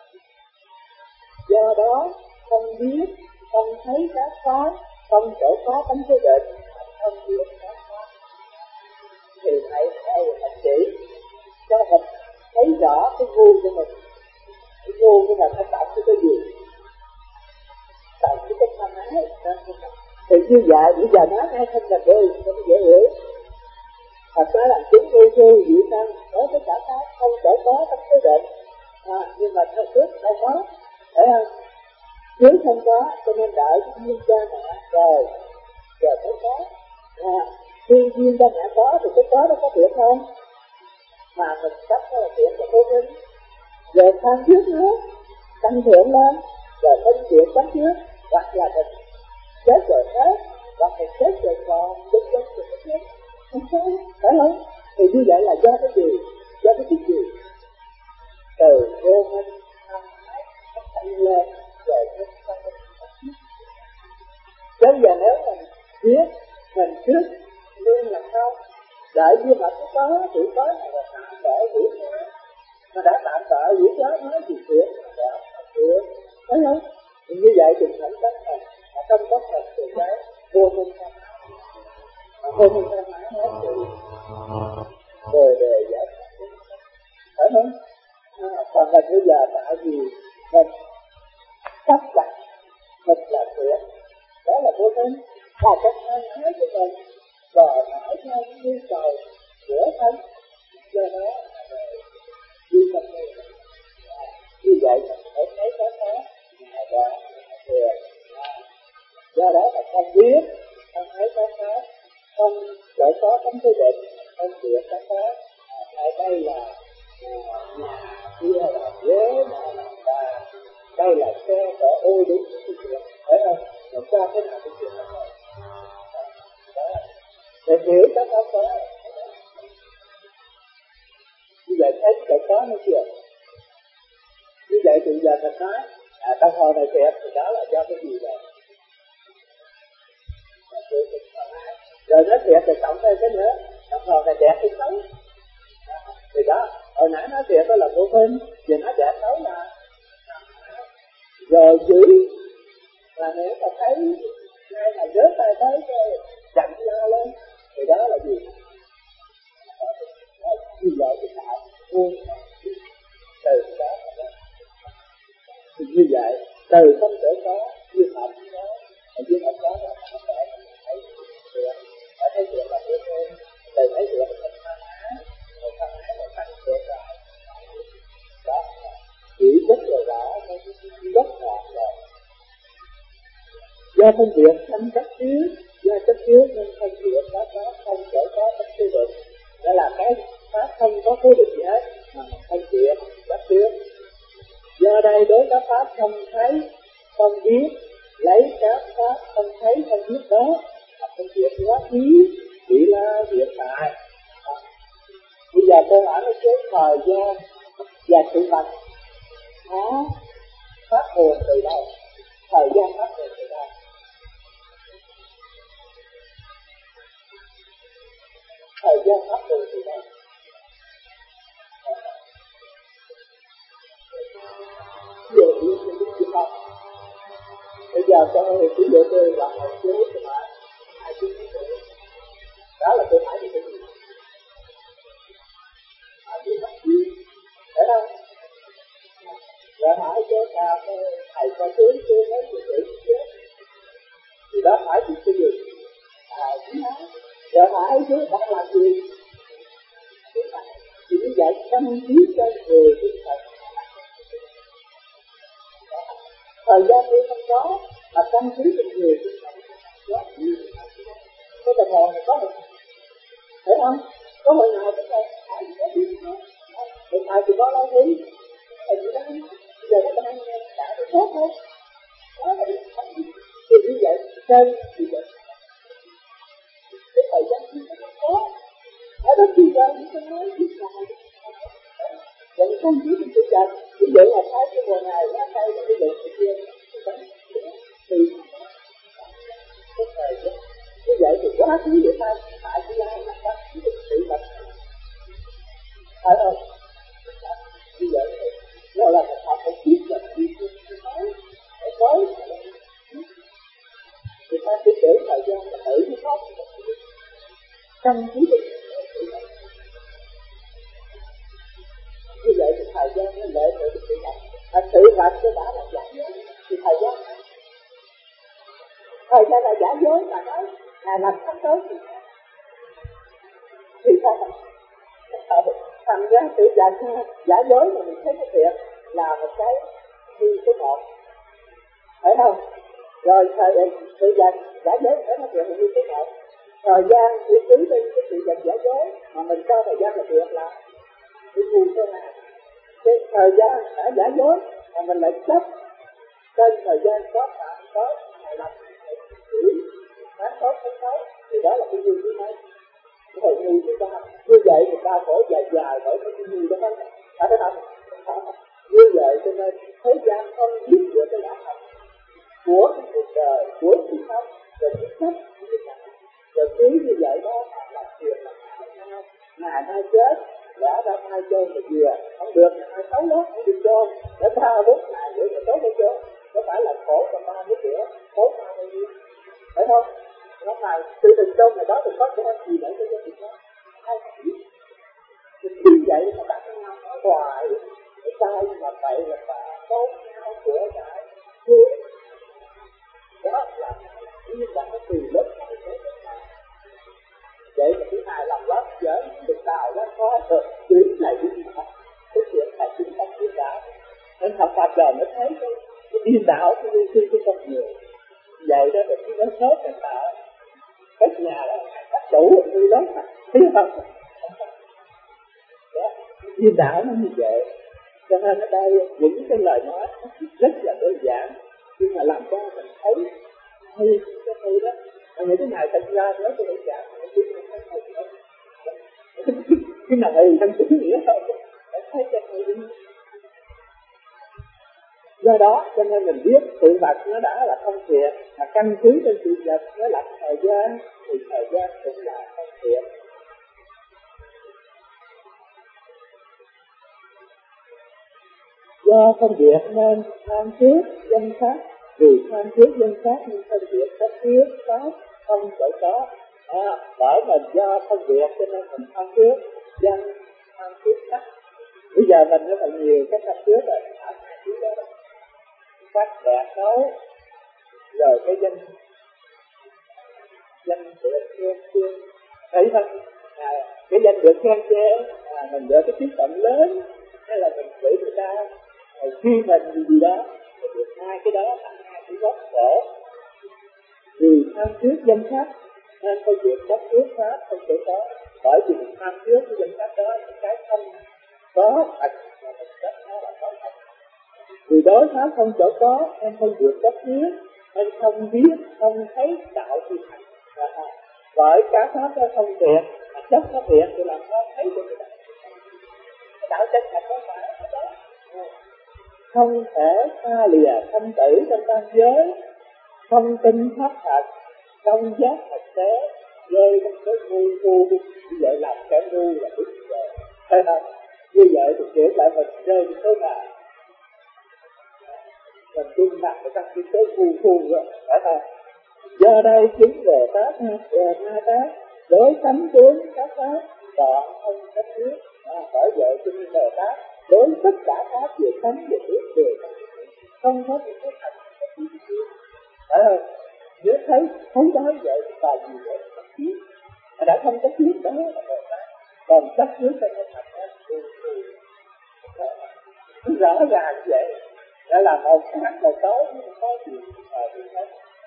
Do đó không biết, không thấy các pháp, không chỗ có tánh cố định, không biết các pháp. Thì hãy hay là chỉ cho mình thấy rõ cái ngu của mình. Cái ngu của mình nó tạo cái cái gì? Tạo cái cái tham ái. Thì như vậy bây giờ nói hai thân là đi, cho nó dễ hiểu. Thật ra là chúng tôi vô dị năng đối với cả pháp không chỗ có tánh cố định. À, nhưng mà theo trước đâu có, phải không? Trước không có, cho nên đợi như cha mẹ rồi, rồi mới có. À, khi duyên cha mẹ có thì cái có nó có thiệt không? Mà mình chấp nó là thiệt là vô minh. Rồi tham trước nữa, tăng thiện lên, rồi phân thiện chấp trước, hoặc là mình chết rồi hết, hoặc mình chết rồi còn, chết chết rồi chết. Không sao, phải không? Thì như vậy là do cái gì? Do cái cái gì? Từ vô minh, tham ái, tăng lên, rồi mới tăng lên. Chứ giờ nếu mình biết mình trước luôn là không, đợi như mà nó có, chỉ có này là tạm bỡ hiểu thôi. Mà đã tạm bỡ hiểu đó nói gì thiệt, đã tạm thiệt, thấy không? Thì như vậy thì phải chấp mình, mà không chấp mình thì cái vô minh tham ái. Mà vô minh tham ái hết thì đề đề giải thích, phải không? À, còn mình bây giờ tại vì mình chấp đặt mình là thiệt, đó là vô minh, và cái tham ái của mình đòi hỏi theo nhu cầu của thân, do đó là duy tâm này. Như vậy là phải thấy cái đó là đó là thiệt. Do đó là không biết, không thấy cái đó, không chỗ có tấm cố định, không biết cái đó. Ở đây là nhà, kia là ghế, này là bà, đây là xe cỡ ôi đúng cái chuyện, phải không? Làm sao thế nào cái chuyện đó? Để hiểu các pháp có. Như vậy thấy cái có nó chưa? Như vậy thì giờ mình nói à, đồng hồ này đẹp thì đó là do cái gì vậy? Rồi nó thiệt thì cộng thêm cái nữa, đồng hồ này đẹp hay xấu? Thì đó, hồi nãy nói thiệt đó là vô minh, vì nó đẹp xấu là rồi giữ. Và nếu mà thấy ngay là rớt tay tới cái chặn la lên thì đó là gì? Như vậy thì tạo nguồn từ đó là thì như vậy từ không thể có như hợp có, mà như hợp có là không thể thấy được, phải thấy được là vô minh, từ thấy được là thành tham ái, rồi tham ái là tăng được rồi, đó chỉ rất là rõ, rất ngọt rồi. Do phân biệt tâm chấp trước, do chấp trước nên phân biệt pháp đó không thể có tâm cố định, đó là cái pháp không có cố định gì hết mà phân biệt chấp trước. Do đây đối với pháp không thấy, không biết, lấy các pháp không thấy, không biết đó mà phân biệt quá khứ, chỉ là hiện tại. À, bây giờ tôi hỏi một chút thời gian và sự vật nó phát nguồn từ đâu? Thời gian phát nguồn từ đâu? giờ tôi chỉ dụ tôi là một chú mà hai chú đó là tôi phải thì tôi phải đi bắt gì phải không? Rồi hỏi chứ sao thầy có tướng chưa nói gì vậy chứ? Thì đó hỏi thì cái gì? À, rồi hỏi chứ đang làm gì? Thì như vậy tâm trí cho người tinh thần. Thời gian tôi không có, mà tâm trí của người tinh thần có. Cái đồng hồ này có một, phải không? Có hồi nào cũng vậy, ai cũng có biết không? Hiện tại thì có nói lý, thầy chỉ nói, giờ nó đang trả được tốt thôi. Đó là điểm không biết. Thì như vậy, trên thì vậy. Cái thời gian tôi không có. Ở đó thì giờ chúng ta nói biết là vậy không biết thì tôi chạy. Ví dụ là thấy cái mùa này lá cây là cái dụng cái kia thì cái thời gian như vậy thì quá khứ vậy ta tại cái lai là quá khứ được sự vật phải không? Như vậy thì nó là một học một biết là biết cái nói cái nói thì ta sẽ tưởng thời gian là tự nó có căn cứ được như vậy thì thời gian nó lệ thuộc sự vật à, sự vật nó đã là giả dối thì thời gian thời gian là giả dối mà nói là làm sắp tới thì thì sao thành ra sự giả giả dối mà mình thấy cái việc là một cái như số một phải không? Rồi thời sự giả giả dối thấy cái việc là như số một thời gian thì cứ đi cái sự vật giả dối mà mình cho thời gian là việc là cái ngu thế nào cái thời gian đã giả dối mà mình lại chấp trên thời gian có phạm có hài lòng chỉ bán tốt không tốt thì đó là cái gì thứ mấy cái ngu của ta như vậy thì ta khổ dài dài bởi cái ngu đó phải phải không? Như vậy cho nên thế gian không biết được cái lẽ thật của cái cuộc đời của sự sống rồi cái cách như thế nào rồi cứ như vậy đó mà làm việc mà nào ngày nay chết đã ra hai chôn là vừa không được ngày xấu đó không được chôn để ba bốn ngày nữa mà tốt mới chôn có phải là khổ còn ba mấy bữa khổ ba bao nhiêu phải không? Nó phải từ từng chôn này đó thì có cái gì để cho cái việc đó ai biết thì vậy mà đặt nhau nói hoài sai mà vậy là bà tốt nhau của cái chúa đó là như là cái từ lớp này tới lớp này vậy mà thứ hai làm lớp dở được đào ra có được chuyện này chuyện nọ cái chuyện này chuyện không biết đạo nên học Phật rồi mới thấy cái cái điên đạo của lưu sư của con người vậy đó là khi nó sốt là sợ các nhà đó các chủ như đó thấy không? Điên đạo nó như vậy cho nên ở đây những cái lời nói rất là đơn giản nhưng mà làm cho mình thấy hay cái hay đó mà những cái này thật ra nó có đơn giản mà biết nó không hay đâu cái này trong chữ nghĩa không thấy cái hay đi do đó cho nên mình biết sự vật nó đã là không thiện mà căn cứ trên sự vật nó là thời gian thì thời gian cũng là không thiện. Do phân biệt nên tham trước danh sắc vì tham trước danh sắc nên phân biệt các trước pháp không phải có à, bởi mình do phân biệt cho nên mình tham trước danh tham trước sắc bây giờ mình nó còn nhiều cái tham trước rồi ở hai thứ đó sắc đẹp xấu rồi cái danh danh được khen chê thấy không à, cái danh được khen chê à, mình được cái chức phận lớn hay là mình bị người ta khi mình gì gì đó thì được hai cái đó thành hai cái gốc khổ vì tham trước danh sắc nên câu chuyện chấp trước pháp không thể có bởi vì mình tham trước cái danh sắc đó những cái không có thật mà mình chấp nó là có thật vì đối pháp không chỗ có nên không việc chấp trước nên không biết không thấy đạo thì thành à, bởi cả pháp đó không thiện mà chấp nó thiện thì làm sao thấy được cái đạo cái đạo chân thật có phải ở đó không thể xa lìa thanh tử trong tam giới không tin pháp thật không giác thực tế rơi trong cái ngu ngu như vậy làm cái ngu là đúng rồi thấy không? Như vậy thì chuyển lại mình rơi đến số nào Mình tin nằm ở trong cái cái phu phu rồi, phải không? Do đây chứng về Pháp về Ma Tát, đối sánh tướng các Pháp, đoạn không cách thiết. À, bởi vậy cho nên về Pháp, đối tất cả Pháp về sánh, về biết, về không có một cái thành cách thiết. Phải không? Nếu thấy thấy đó vậy là gì vậy? Cách thiết. Mà đã không cách thiết đó là về Pháp. Còn cách thiết thì nó thành ra nó rõ ràng như vậy. Đó là một sáng một tối không có gì mà đi hết.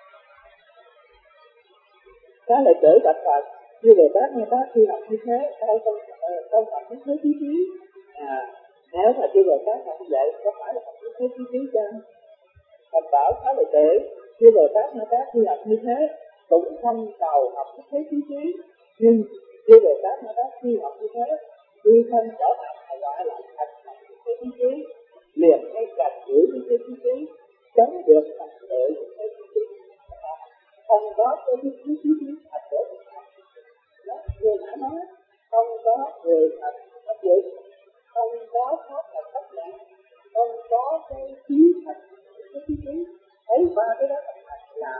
Đó là để đặt Phật như về bác như bác khi học như thế, sao không không học như thế tí tí. À, nếu mà chưa về bác học như vậy, có phải là học như thế tí tí chăng? Thành bảo khá là để chưa về bác như bác khi học như thế, cũng không cầu học như thế tí tí. Nhưng chưa về bác như bác khi học như thế, tuy không trở thành hay gọi là thành học như thế tí tí, liền ngay gạch giữ như thế tí tí, chống được thành tệ như thế tí tí. Không có cái tí tí tí tí thành tệ như thế tí tí. Như đã nói, không có người thành pháp gì, không có pháp là tất cả, không có cái trí thành cái tí tí. Thấy ba cái đó là thành là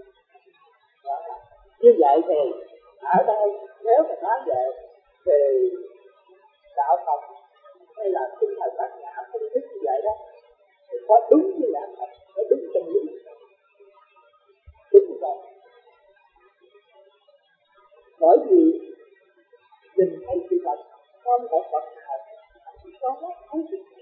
như vậy thì ở đây nếu mà nói về thì đạo Phật hay là tinh thần bát nhã phân tích như vậy đó thì có đúng như là thật, có đúng chân lý, đúng như vậy. Bởi vì nhìn thấy sự thật không có Phật nào không có thấy sự thật,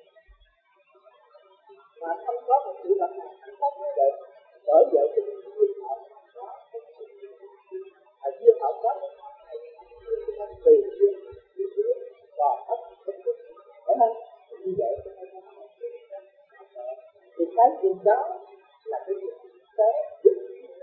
mà không có một sự thật nào không có như vậy. Bởi vậy cho nên duyên họ có à, duyên họ có cái tùy duyên duyên duyên còn hết bất cứ phải không? Như vậy cho nên thì cái chuyện đó là cái việc thực tế đúng,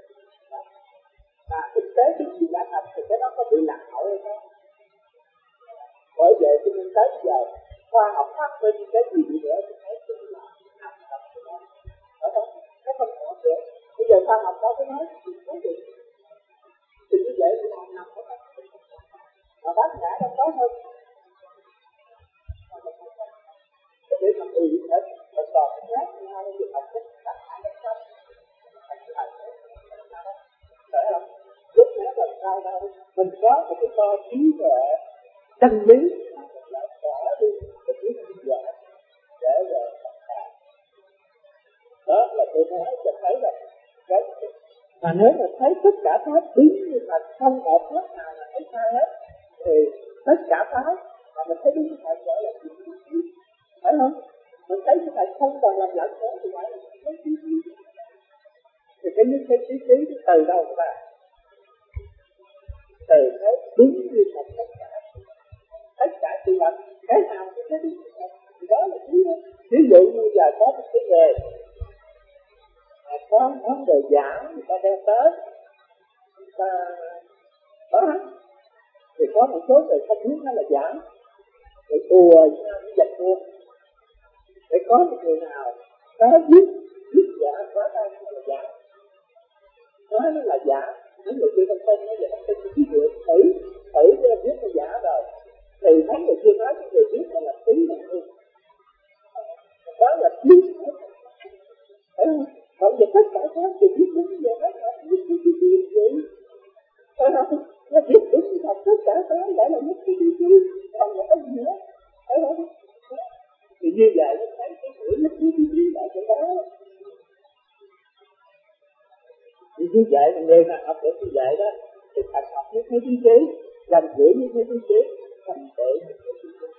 mà thực tế cái gì đã thành thì cái đó có bị lạc hậu hay không? Bởi vậy cho nên tới giờ khoa học phát minh cái gì đi nữa thì thấy cũng là học tập của nó, phải không? Nó không có được. Bây giờ khoa học có cái nói thì có được. Thì như vậy thì họ nằm ở đây. Mà bác nhã đâu có hơn. Để mà tùy hết, mà còn cái nhát nhau thì học cách tất cả các cách. Thành thành phải không? Lúc nãy là sao đâu? Mình có một cái co trí tuệ chân lý mà mình lại bỏ đi để biết bây giờ để về tất cả. Đó là tôi nói cho thấy là cái mà nếu mà thấy tất cả pháp đúng như thật, không một pháp nào là thấy sai hết, thì tất cả pháp mà mình thấy đúng như thật gọi là gì? Phải không? Mình thấy như thật không còn làm lẫn nữa thì gọi là cái trí trí. Thì cái những cái trí trí từ đâu ra? Từ cái đúng như thật tất cả, tất cả sự vật, cái nào cũng thấy đúng như thật, thì đó là trí. Ví dụ như giờ có một cái nghề, à, có món đồ giả người ta đem tới, người ta bán, thì có một số người không biết nó là giả, để ùa nhau để giành mua. Để có một người nào có biết biết giả quá tay nó là giả, nói nó là giả, những người kia không tin, nó vậy không tin cái trí tuệ thử thử cho biết nó giả rồi, thì mấy người kia nói cái người biết là làm tí là thôi, đó là trí, phải không? Còn về tất cả các thì biết đúng như vậy hết, biết cái trí trí gì, phải không? Nó biết đúng như thật tất cả cái đã là nhất cái trí trí, còn là cái gì nữa, phải không? Thì như vậy nó thấy cái nghĩa nhất cái trí trí là cái đó. Thì như vậy mà người nào học được như vậy đó thì thành học như thế trí trí, gần gũi như thế trí trí, thành tệ như thế trí trí.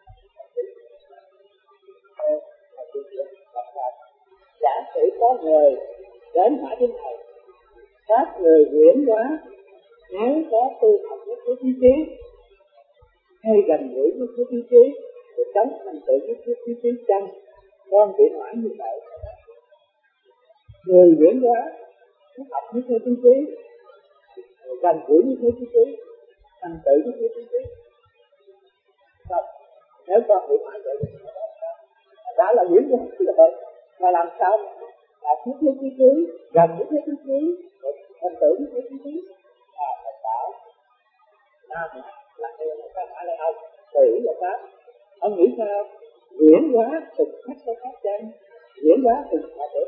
Giả sử có người đến hỏi thế này, các người quyển quá, nếu có tu học với thế trí trí hay gần gũi với thế trí trí thì sống thành tựu với thế trí trí chăng? Con bị hỏi như vậy. Người quyển quá, học với thế trí trí, gần gũi với thế trí trí, thành tựu với thế trí trí. Không, nếu con bị hỏi vậy thì đã là quyển quá rồi, mà làm sao là thế thế trí trí, gần với thế trí trí, thành tựu với thế trí trí. À, Phật bảo Nam là em không phải là ông, tùy là pháp. Ông nghĩ sao? Quyển quá, thực khách có pháp chăng? diễn hóa thì họ để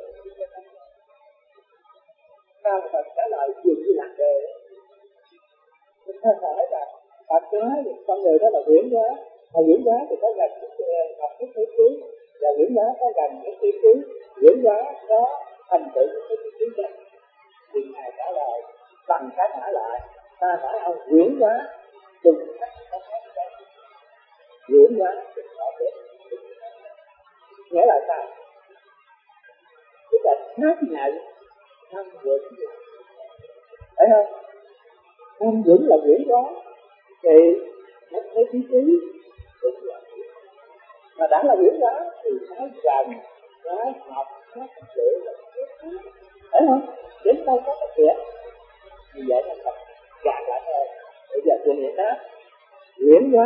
sao mà Phật trả lời chuyện như lạc đề. Tôi hỏi là Phật nói con người đó là diễn hóa, mà diễn hóa thì có gần học thức thế trí, và diễn hóa có gần cái thế trí, diễn hóa có thành tựu cái thế trí đó. Thì Ngài trả lời bằng cái hỏi lại, ta hỏi ông diễn hóa từng cách có khác nhau, diễn hóa thì có thể nghĩa là sao? Tức là xác nhận tham vững, thấy không? Tham vững là diễn hóa, thì nó thấy trí trí cũng là mà đã là diễn hóa thì nó gần, nó học, nó thực sự là thấy không? Đến đâu có thực hiện như vậy là thật gạt lại thôi. Bây giờ tôi nghĩ đó diễn hóa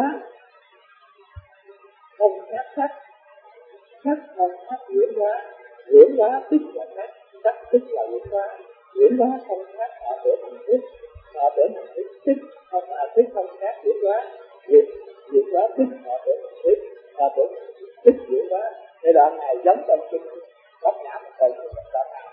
không khác sắc, sắc không khác diễn hóa, diễn hóa tức là sắc, sắc tức là diễn hóa, diễn hóa không khác họ để thành thức, họ để thành thức, tức không là tức không khác diễn hóa, diễn diễn hóa tức họ để thành thức, họ để tức diễn hóa. Cái đoạn này giống trong kinh Bát Nhã một phần của Phật giáo nào.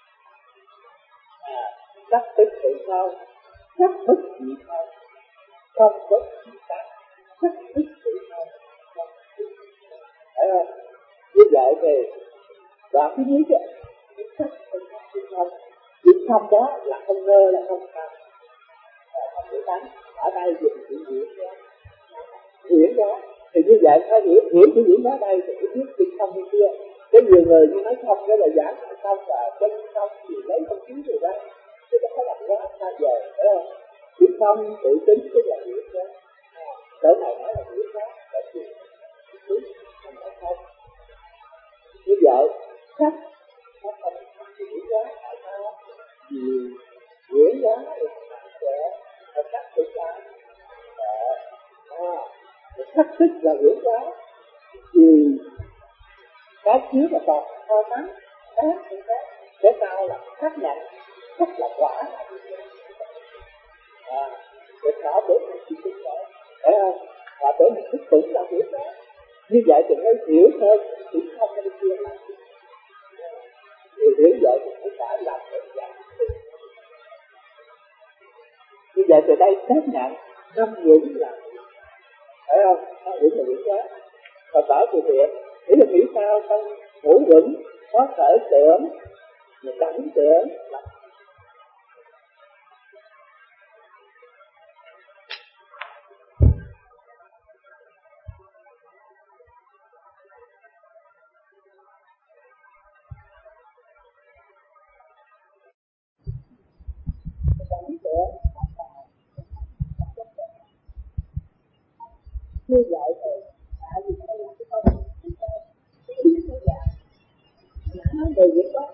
À, sắc tức tự không, sắc bất dị không, không bất dị sắc, sắc tức tự không, không tức. Thấy không? Như vậy thì đoạn thứ nhất á, cái sắc không khác tự không, tự không đó là không ngơ là không không, là không tự tánh. Ở đây dùng chữ diễn đó, diễn đó. Thì như vậy phải hiểu hiểu chữ diễn đó đây thì biết tự không hay chưa? Cái nhiều người như nói không cái là giảng không và chân không thì lấy không kiến rồi đó, chứ nó có làm quá xa giờ, phải không? Chữ không tự tính tức là diễn đó. Cỡ này nói là diễn đó, cỡ gì? Đúng, không nói không. Như vậy, sắc nó không có diễn đó, tại sao? Vì diễn đó thì nó sẽ là sắc tự ta. Sắc tức là diễn đó. Vì cái trước là còn so sánh khác thì khác, cái sau là xác nhận, sắc là quả, à, để họ để mình chịu thức đó, phải không? Họ để mình thức tỉnh là hiểu đó. Như vậy thì mới hiểu hơn, chỉ không có đi kia là thì hiểu vậy thì mới phải làm được dạng. Như vậy từ đây xác nhận năm vững là, phải không? Năm vững là hiểu đó. Và bảo từ thiện, ý là nghĩ sao trong ngũ vững có thể tưởng, mà chẳng tưởng là như vậy thì tại vì đây là cái câu chuyện của tôi, cái gì cũng vậy, nó đều biết đó,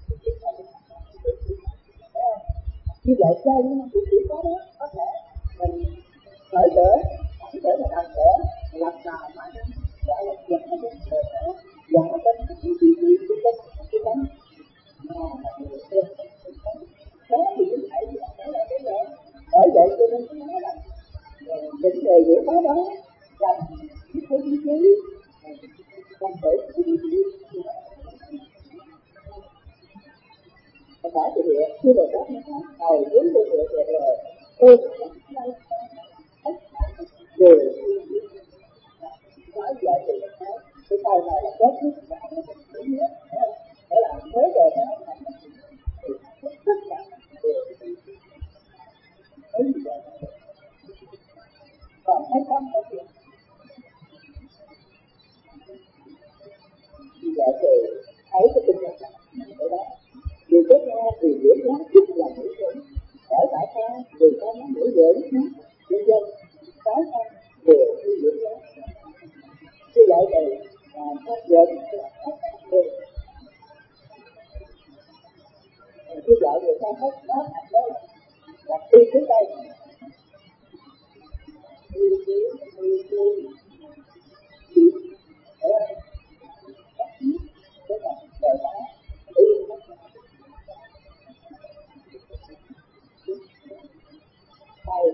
như vậy chơi nhưng mà chỉ có đó có thể mình khởi đỡ, khởi đỡ là thành đỡ, làm sao mà gọi là giật nó đến khởi đỡ, và nó đến cái gì gì gì cái cái cái cái mà người xem thế thì cũng phải là cái là cái đó, bởi vậy cho nên cái nói là những người hiểu đó đó làm cái thế giới trí làm thể thế giới trí và phải thực hiện khi được đó nó hồi hướng thực hiện về rồi tôi đều nói vậy thì cái câu này là kết thúc cả cái tình nghĩa để làm thế về nó thì tất cả đều thấy như vậy. Còn thấy không có chuyện như vậy thì thấy cái tình trạng ở đó vì cái ra thì diễn hóa rất là mũi dưỡng bởi tại sao vì ta nó mũi dưỡng nhân dân cái không đều như diễn hóa như vậy thì phát dưỡng là phát triển như vậy người ta hết đó thành đó là đi trước đây đi đi đi đi đi ở cái là đời đó đi thay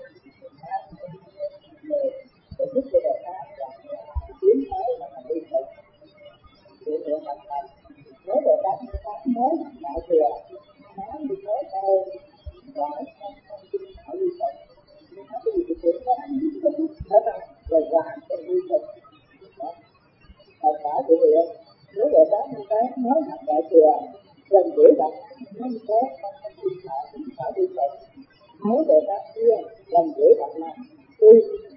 để giúp cho đời ta tiến tới là thành đi Nếu về các các mới đại thừa nói như thế thôi, nói không tin hỏi như vậy, nói cái gì cũng được đó, hết rồi, rồi làm cho như vậy. Còn cả sự việc, nếu về các cái mới học đại thừa, gần gũi đọc nói như thế, không tin hỏi hỏi như vậy. Nếu về các kia, gần gũi đọc là tôi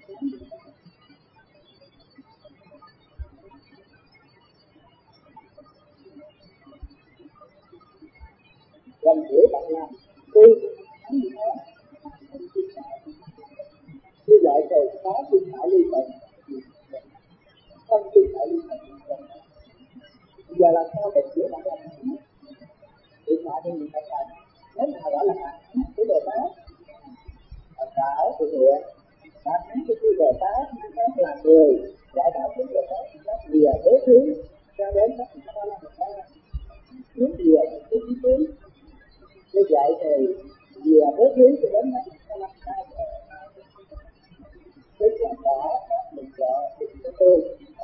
gần gũi bằng lòng tôi như thế như vậy rồi có tin hỏi như vậy, không tin hỏi như vậy. Giờ làm sao để chữa bằng lòng thì họ đi người ta phải nếu nào gọi là bạn cái đề báo ở đảo tự nguyện đã thắng cái cái đề báo nó là người giải đảo cái đề báo nó lìa bố thí cho đến các người ta làm sao trước lìa cái ý kiến như vậy thì lìa bố thí cho đến các người ta làm sao tức là có mình vợ mình tôi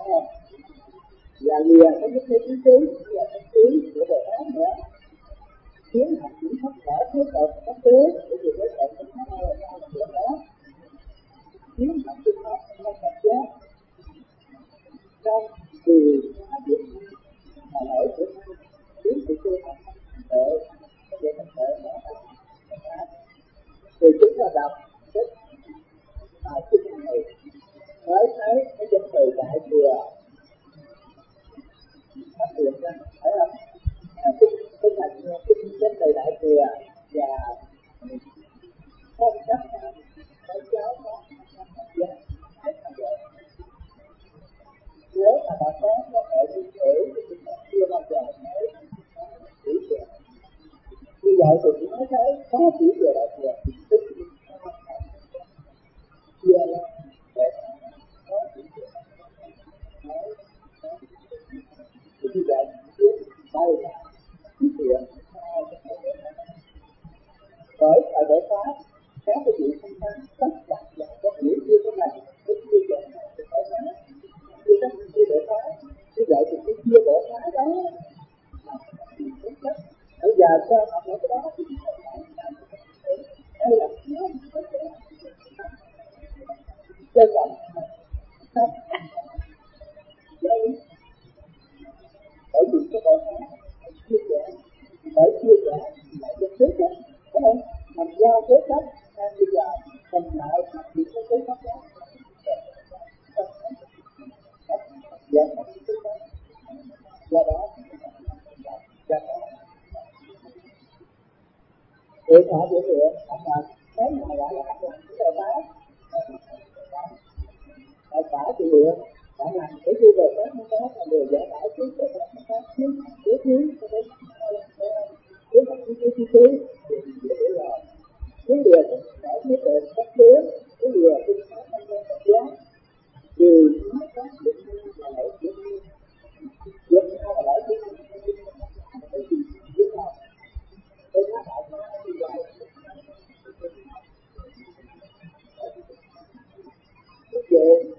và lìa cái cái ý kiến là cái ý của đề báo nữa khiến học những thất khởi thế tội các tế để vì thế tội các nó là sao là chuyện đó khiến học cái pháp không thật giác trong vì nó việc mà lỗi của nó khiến sự tu học tội cái việc thành tội đó là thì chúng ta đọc cái bài kinh này mới thấy cái danh từ đại thừa phát hiện ra phải không cái cái ngành cái danh từ đại thừa và không chấp nhận cái giáo nó thật giác hay là vậy. Nếu mà bà có có thể đi thử thì chúng ta chưa bao giờ thấy chỉ thừa. Như vậy thì chúng ta thấy có chỉ thừa đại thừa thì tức là chưa là để có chỉ thừa. Thì như vậy trước đây là chỉ thừa bởi tại để phá các cái chuyện không phá tất cả là có hiểu như thế này cái chưa để để phá chưa các chưa để phá như vậy thì cái chưa để phá đó bây giờ sao học nói cái đó thì đây là nó chơi cầm không đây bởi vì cái bộ phá chưa để bởi chưa để lại được trước đó phải không mình giao thế cách nên bây giờ mình lại học những cái thế cách đó dạ do đó do đó để họ biểu hiện hoặc là cái nào gọi là học làm cái đề báo tại cả thì hiện bạn làm cái gì về các nó có là đều giải đảo trước để các nó có trước trước trước cho đến trước mặt cái cái cái thì dễ là cái điều để cái tự các tiếng cái điều cái pháp không có tập giá thì nó có được là lợi ích được sao là lợi ích cái gì biết không cái nó đại nó như vậy cái chuyện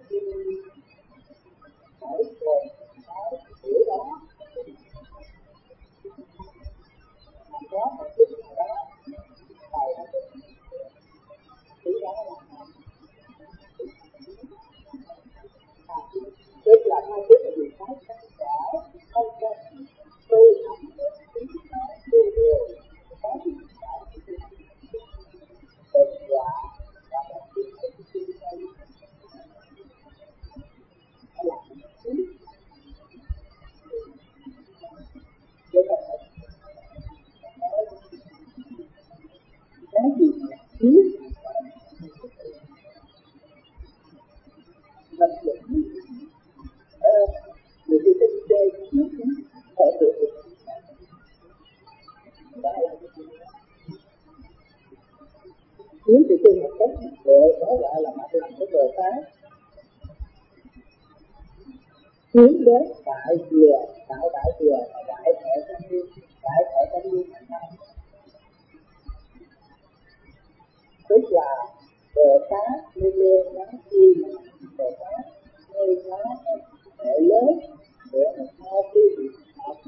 hỏi rồi nói hiểu đó có một chút nào đó thầy nó chỉ đó là tức là hai chút là gì cái tất cả không có tu học được chính nó đều đều có gì cả kết quả và là cái cái cái cái là cái cái gì mà thiếu mình cũng ờ người ta thích chơi trước ở được đó là thiếu thì trên một cách để đó gọi là mặt làm cái đồ phá hướng đến đại thừa đạo đại thừa và đại thể thanh niên đại thể thanh niên thành đạo tức là đề phá lên lên nó khi mà đề phá nơi nó để lớn để mà sau khi bị học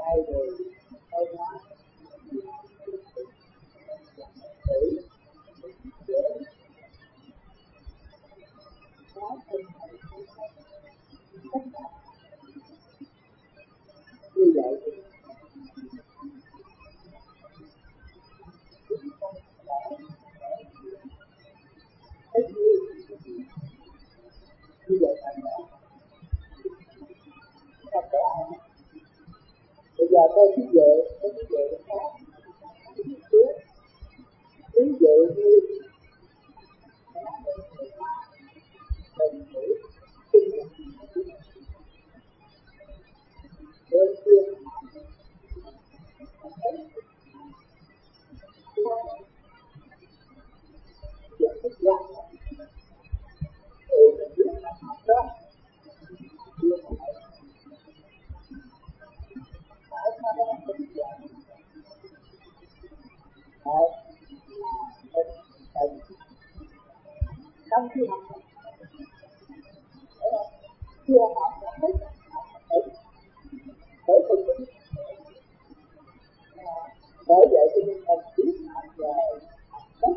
hai người hai nói tử dễ nói thân thể tất cả như vậy thì hết như vậy thành ra thật ra bây giờ tôi thí dụ tôi thí dụ khác ví dụ như mình nghĩ sinh nhật đôi kia dẫn thức ra thì mình biết là học đó chưa phải phải sao đó mình biết là phải mình trong khi học chưa học là hết bởi vì bởi vậy cho nên mình biết học rồi rất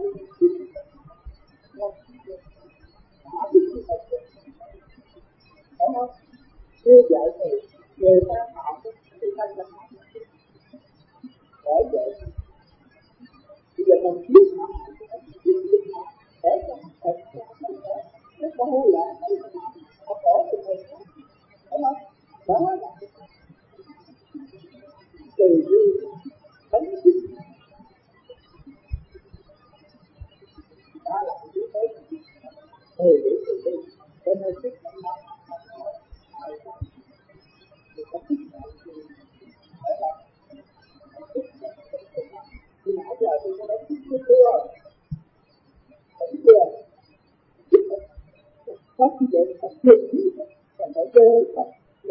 họ biết như vậy phải không? Như vậy thì người ta học thì ta sẽ học bởi vậy bây giờ mình biết họ để cho họ thật nó có hữu lẽ họ khổ thì mình phải không? Đó là từ bi tánh chính đó là cái thứ đấy từ bi từ bi cho nên thích nó nói thì có thích nó phải không? Nhưng mà giờ tôi có nói thích chưa thích chưa có cái gì phải thích còn phải chơi phải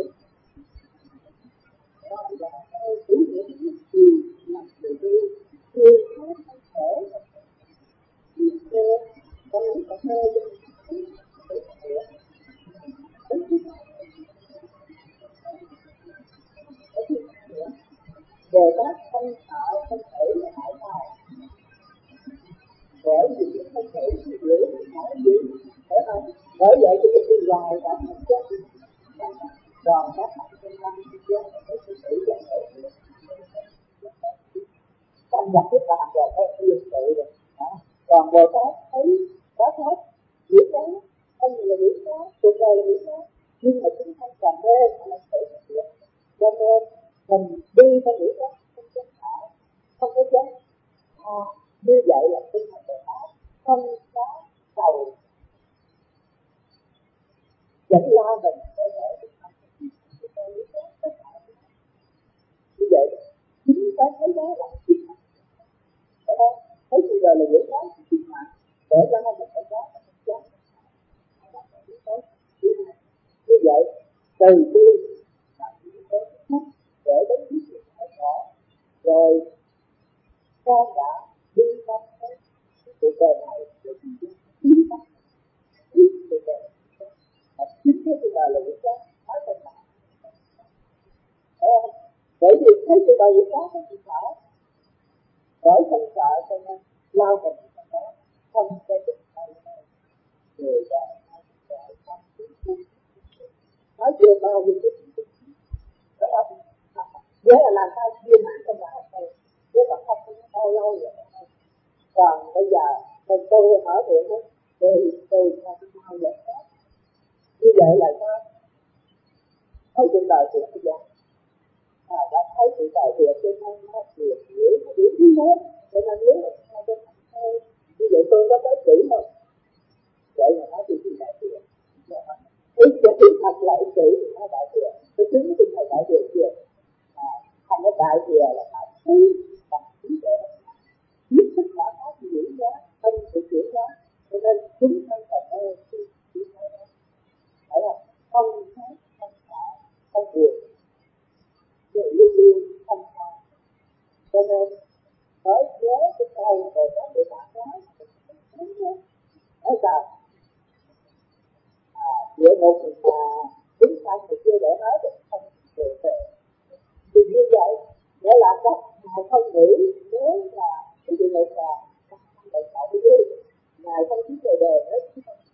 đó là ý nghĩa gì làm từ bi thương hết khổ việc thơ con nói có thơ Bồ Tát không sợ không thể là tại sao bởi vì cái không thể thì giữ nói gì phải không? Bởi vậy tôi đi hoài đã không chết còn các bạn trong năm chết phải tự tử và khổ trong nhập cái bàn rồi có yên tự rồi còn Bồ Tát thấy có hết biết đó không là biết đó cuộc đời là biết đó nhưng mà chúng không còn mê mà phải thực hiện cho nên mình đi theo nghĩa đó không chết hại không có chết à, như vậy là tinh thần Bồ Tát không có cầu dẫn la mình để để như vậy chính cái thấy đó là chính phải không? Thấy bây giờ là nghĩa đó thì chính mà để cho nó mình phải có mình chết như vậy từ bi là những cái nhất để đến những chuyện phải rõ rồi con đã đi tâm cái cuộc đời này để đi tâm đi cuộc đời mà chính cái cuộc đời là những cái nói thật là bởi vì thấy cuộc đời những cái không chịu sợ bởi không sợ cho nên lao vào những cái đó không cái được hay người đời nói chưa bao nhiêu cái đó là nhớ là làm sao chia mạng trong đạo thôi chứ mà không có bao lâu vậy còn bây giờ mình tôi mở miệng đó tôi tôi không sao vậy hết như vậy là sao thấy chuyện đời chuyện bây giờ à đã thấy chuyện đời chuyện cho nên nó chuyện hiểu nó hiểu như thế cho nên nếu mà hai bên thôi như vậy tôi có tới chỉ không vậy là nói chuyện gì đại chuyện ít cho chuyện thật là ít chỉ thì nó đại chuyện tôi chứng cái này đại chuyện chưa à không có đại chuyện là phải thấy bằng trí tuệ biết tất cả các chuyển hóa thân sự chuyển hóa cho nên chúng thân còn ơi thì chuyển hóa phải không không thấy không sợ không buồn để luôn luôn không sợ cho nên nói nhớ cái câu rồi các người bạn nói đúng không nói sao à giữa một người mà đứng sang thì chưa để nói được không được thì như vậy thử nếu là cái chuyện này là đại tạo với Đức ngài không chỉ về đề hết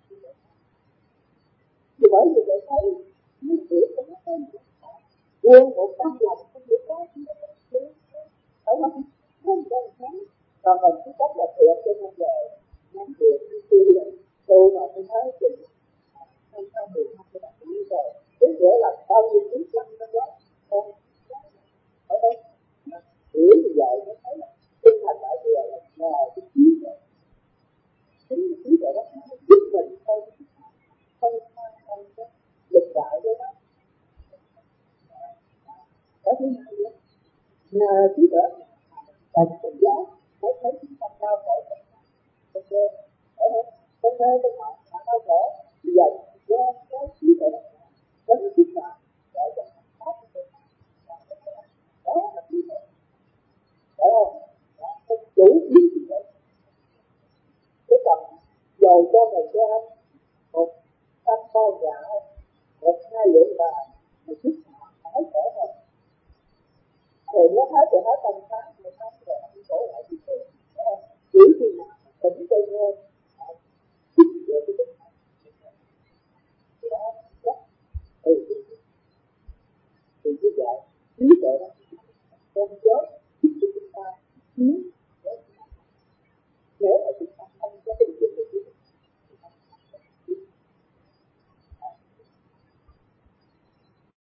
thì bởi vì để thấy những chuyện của nó không buông một tâm lòng không được có gì phải không không đơn giản còn mình cứ cách là thiện cho nên về nhắn chuyện đi tu rồi tu mà không thấy chuyện không sao được không có biết rồi cứ nghĩa là bao nhiêu tiếng trăm nó đó không ở đây hiểu như vậy nó thấy là tinh thần đại thừa là nhờ cái trí tuệ chính cái trí tuệ đó nó giúp mình không không không có lịch đại với nó cái thứ hai nữa nhờ trí tuệ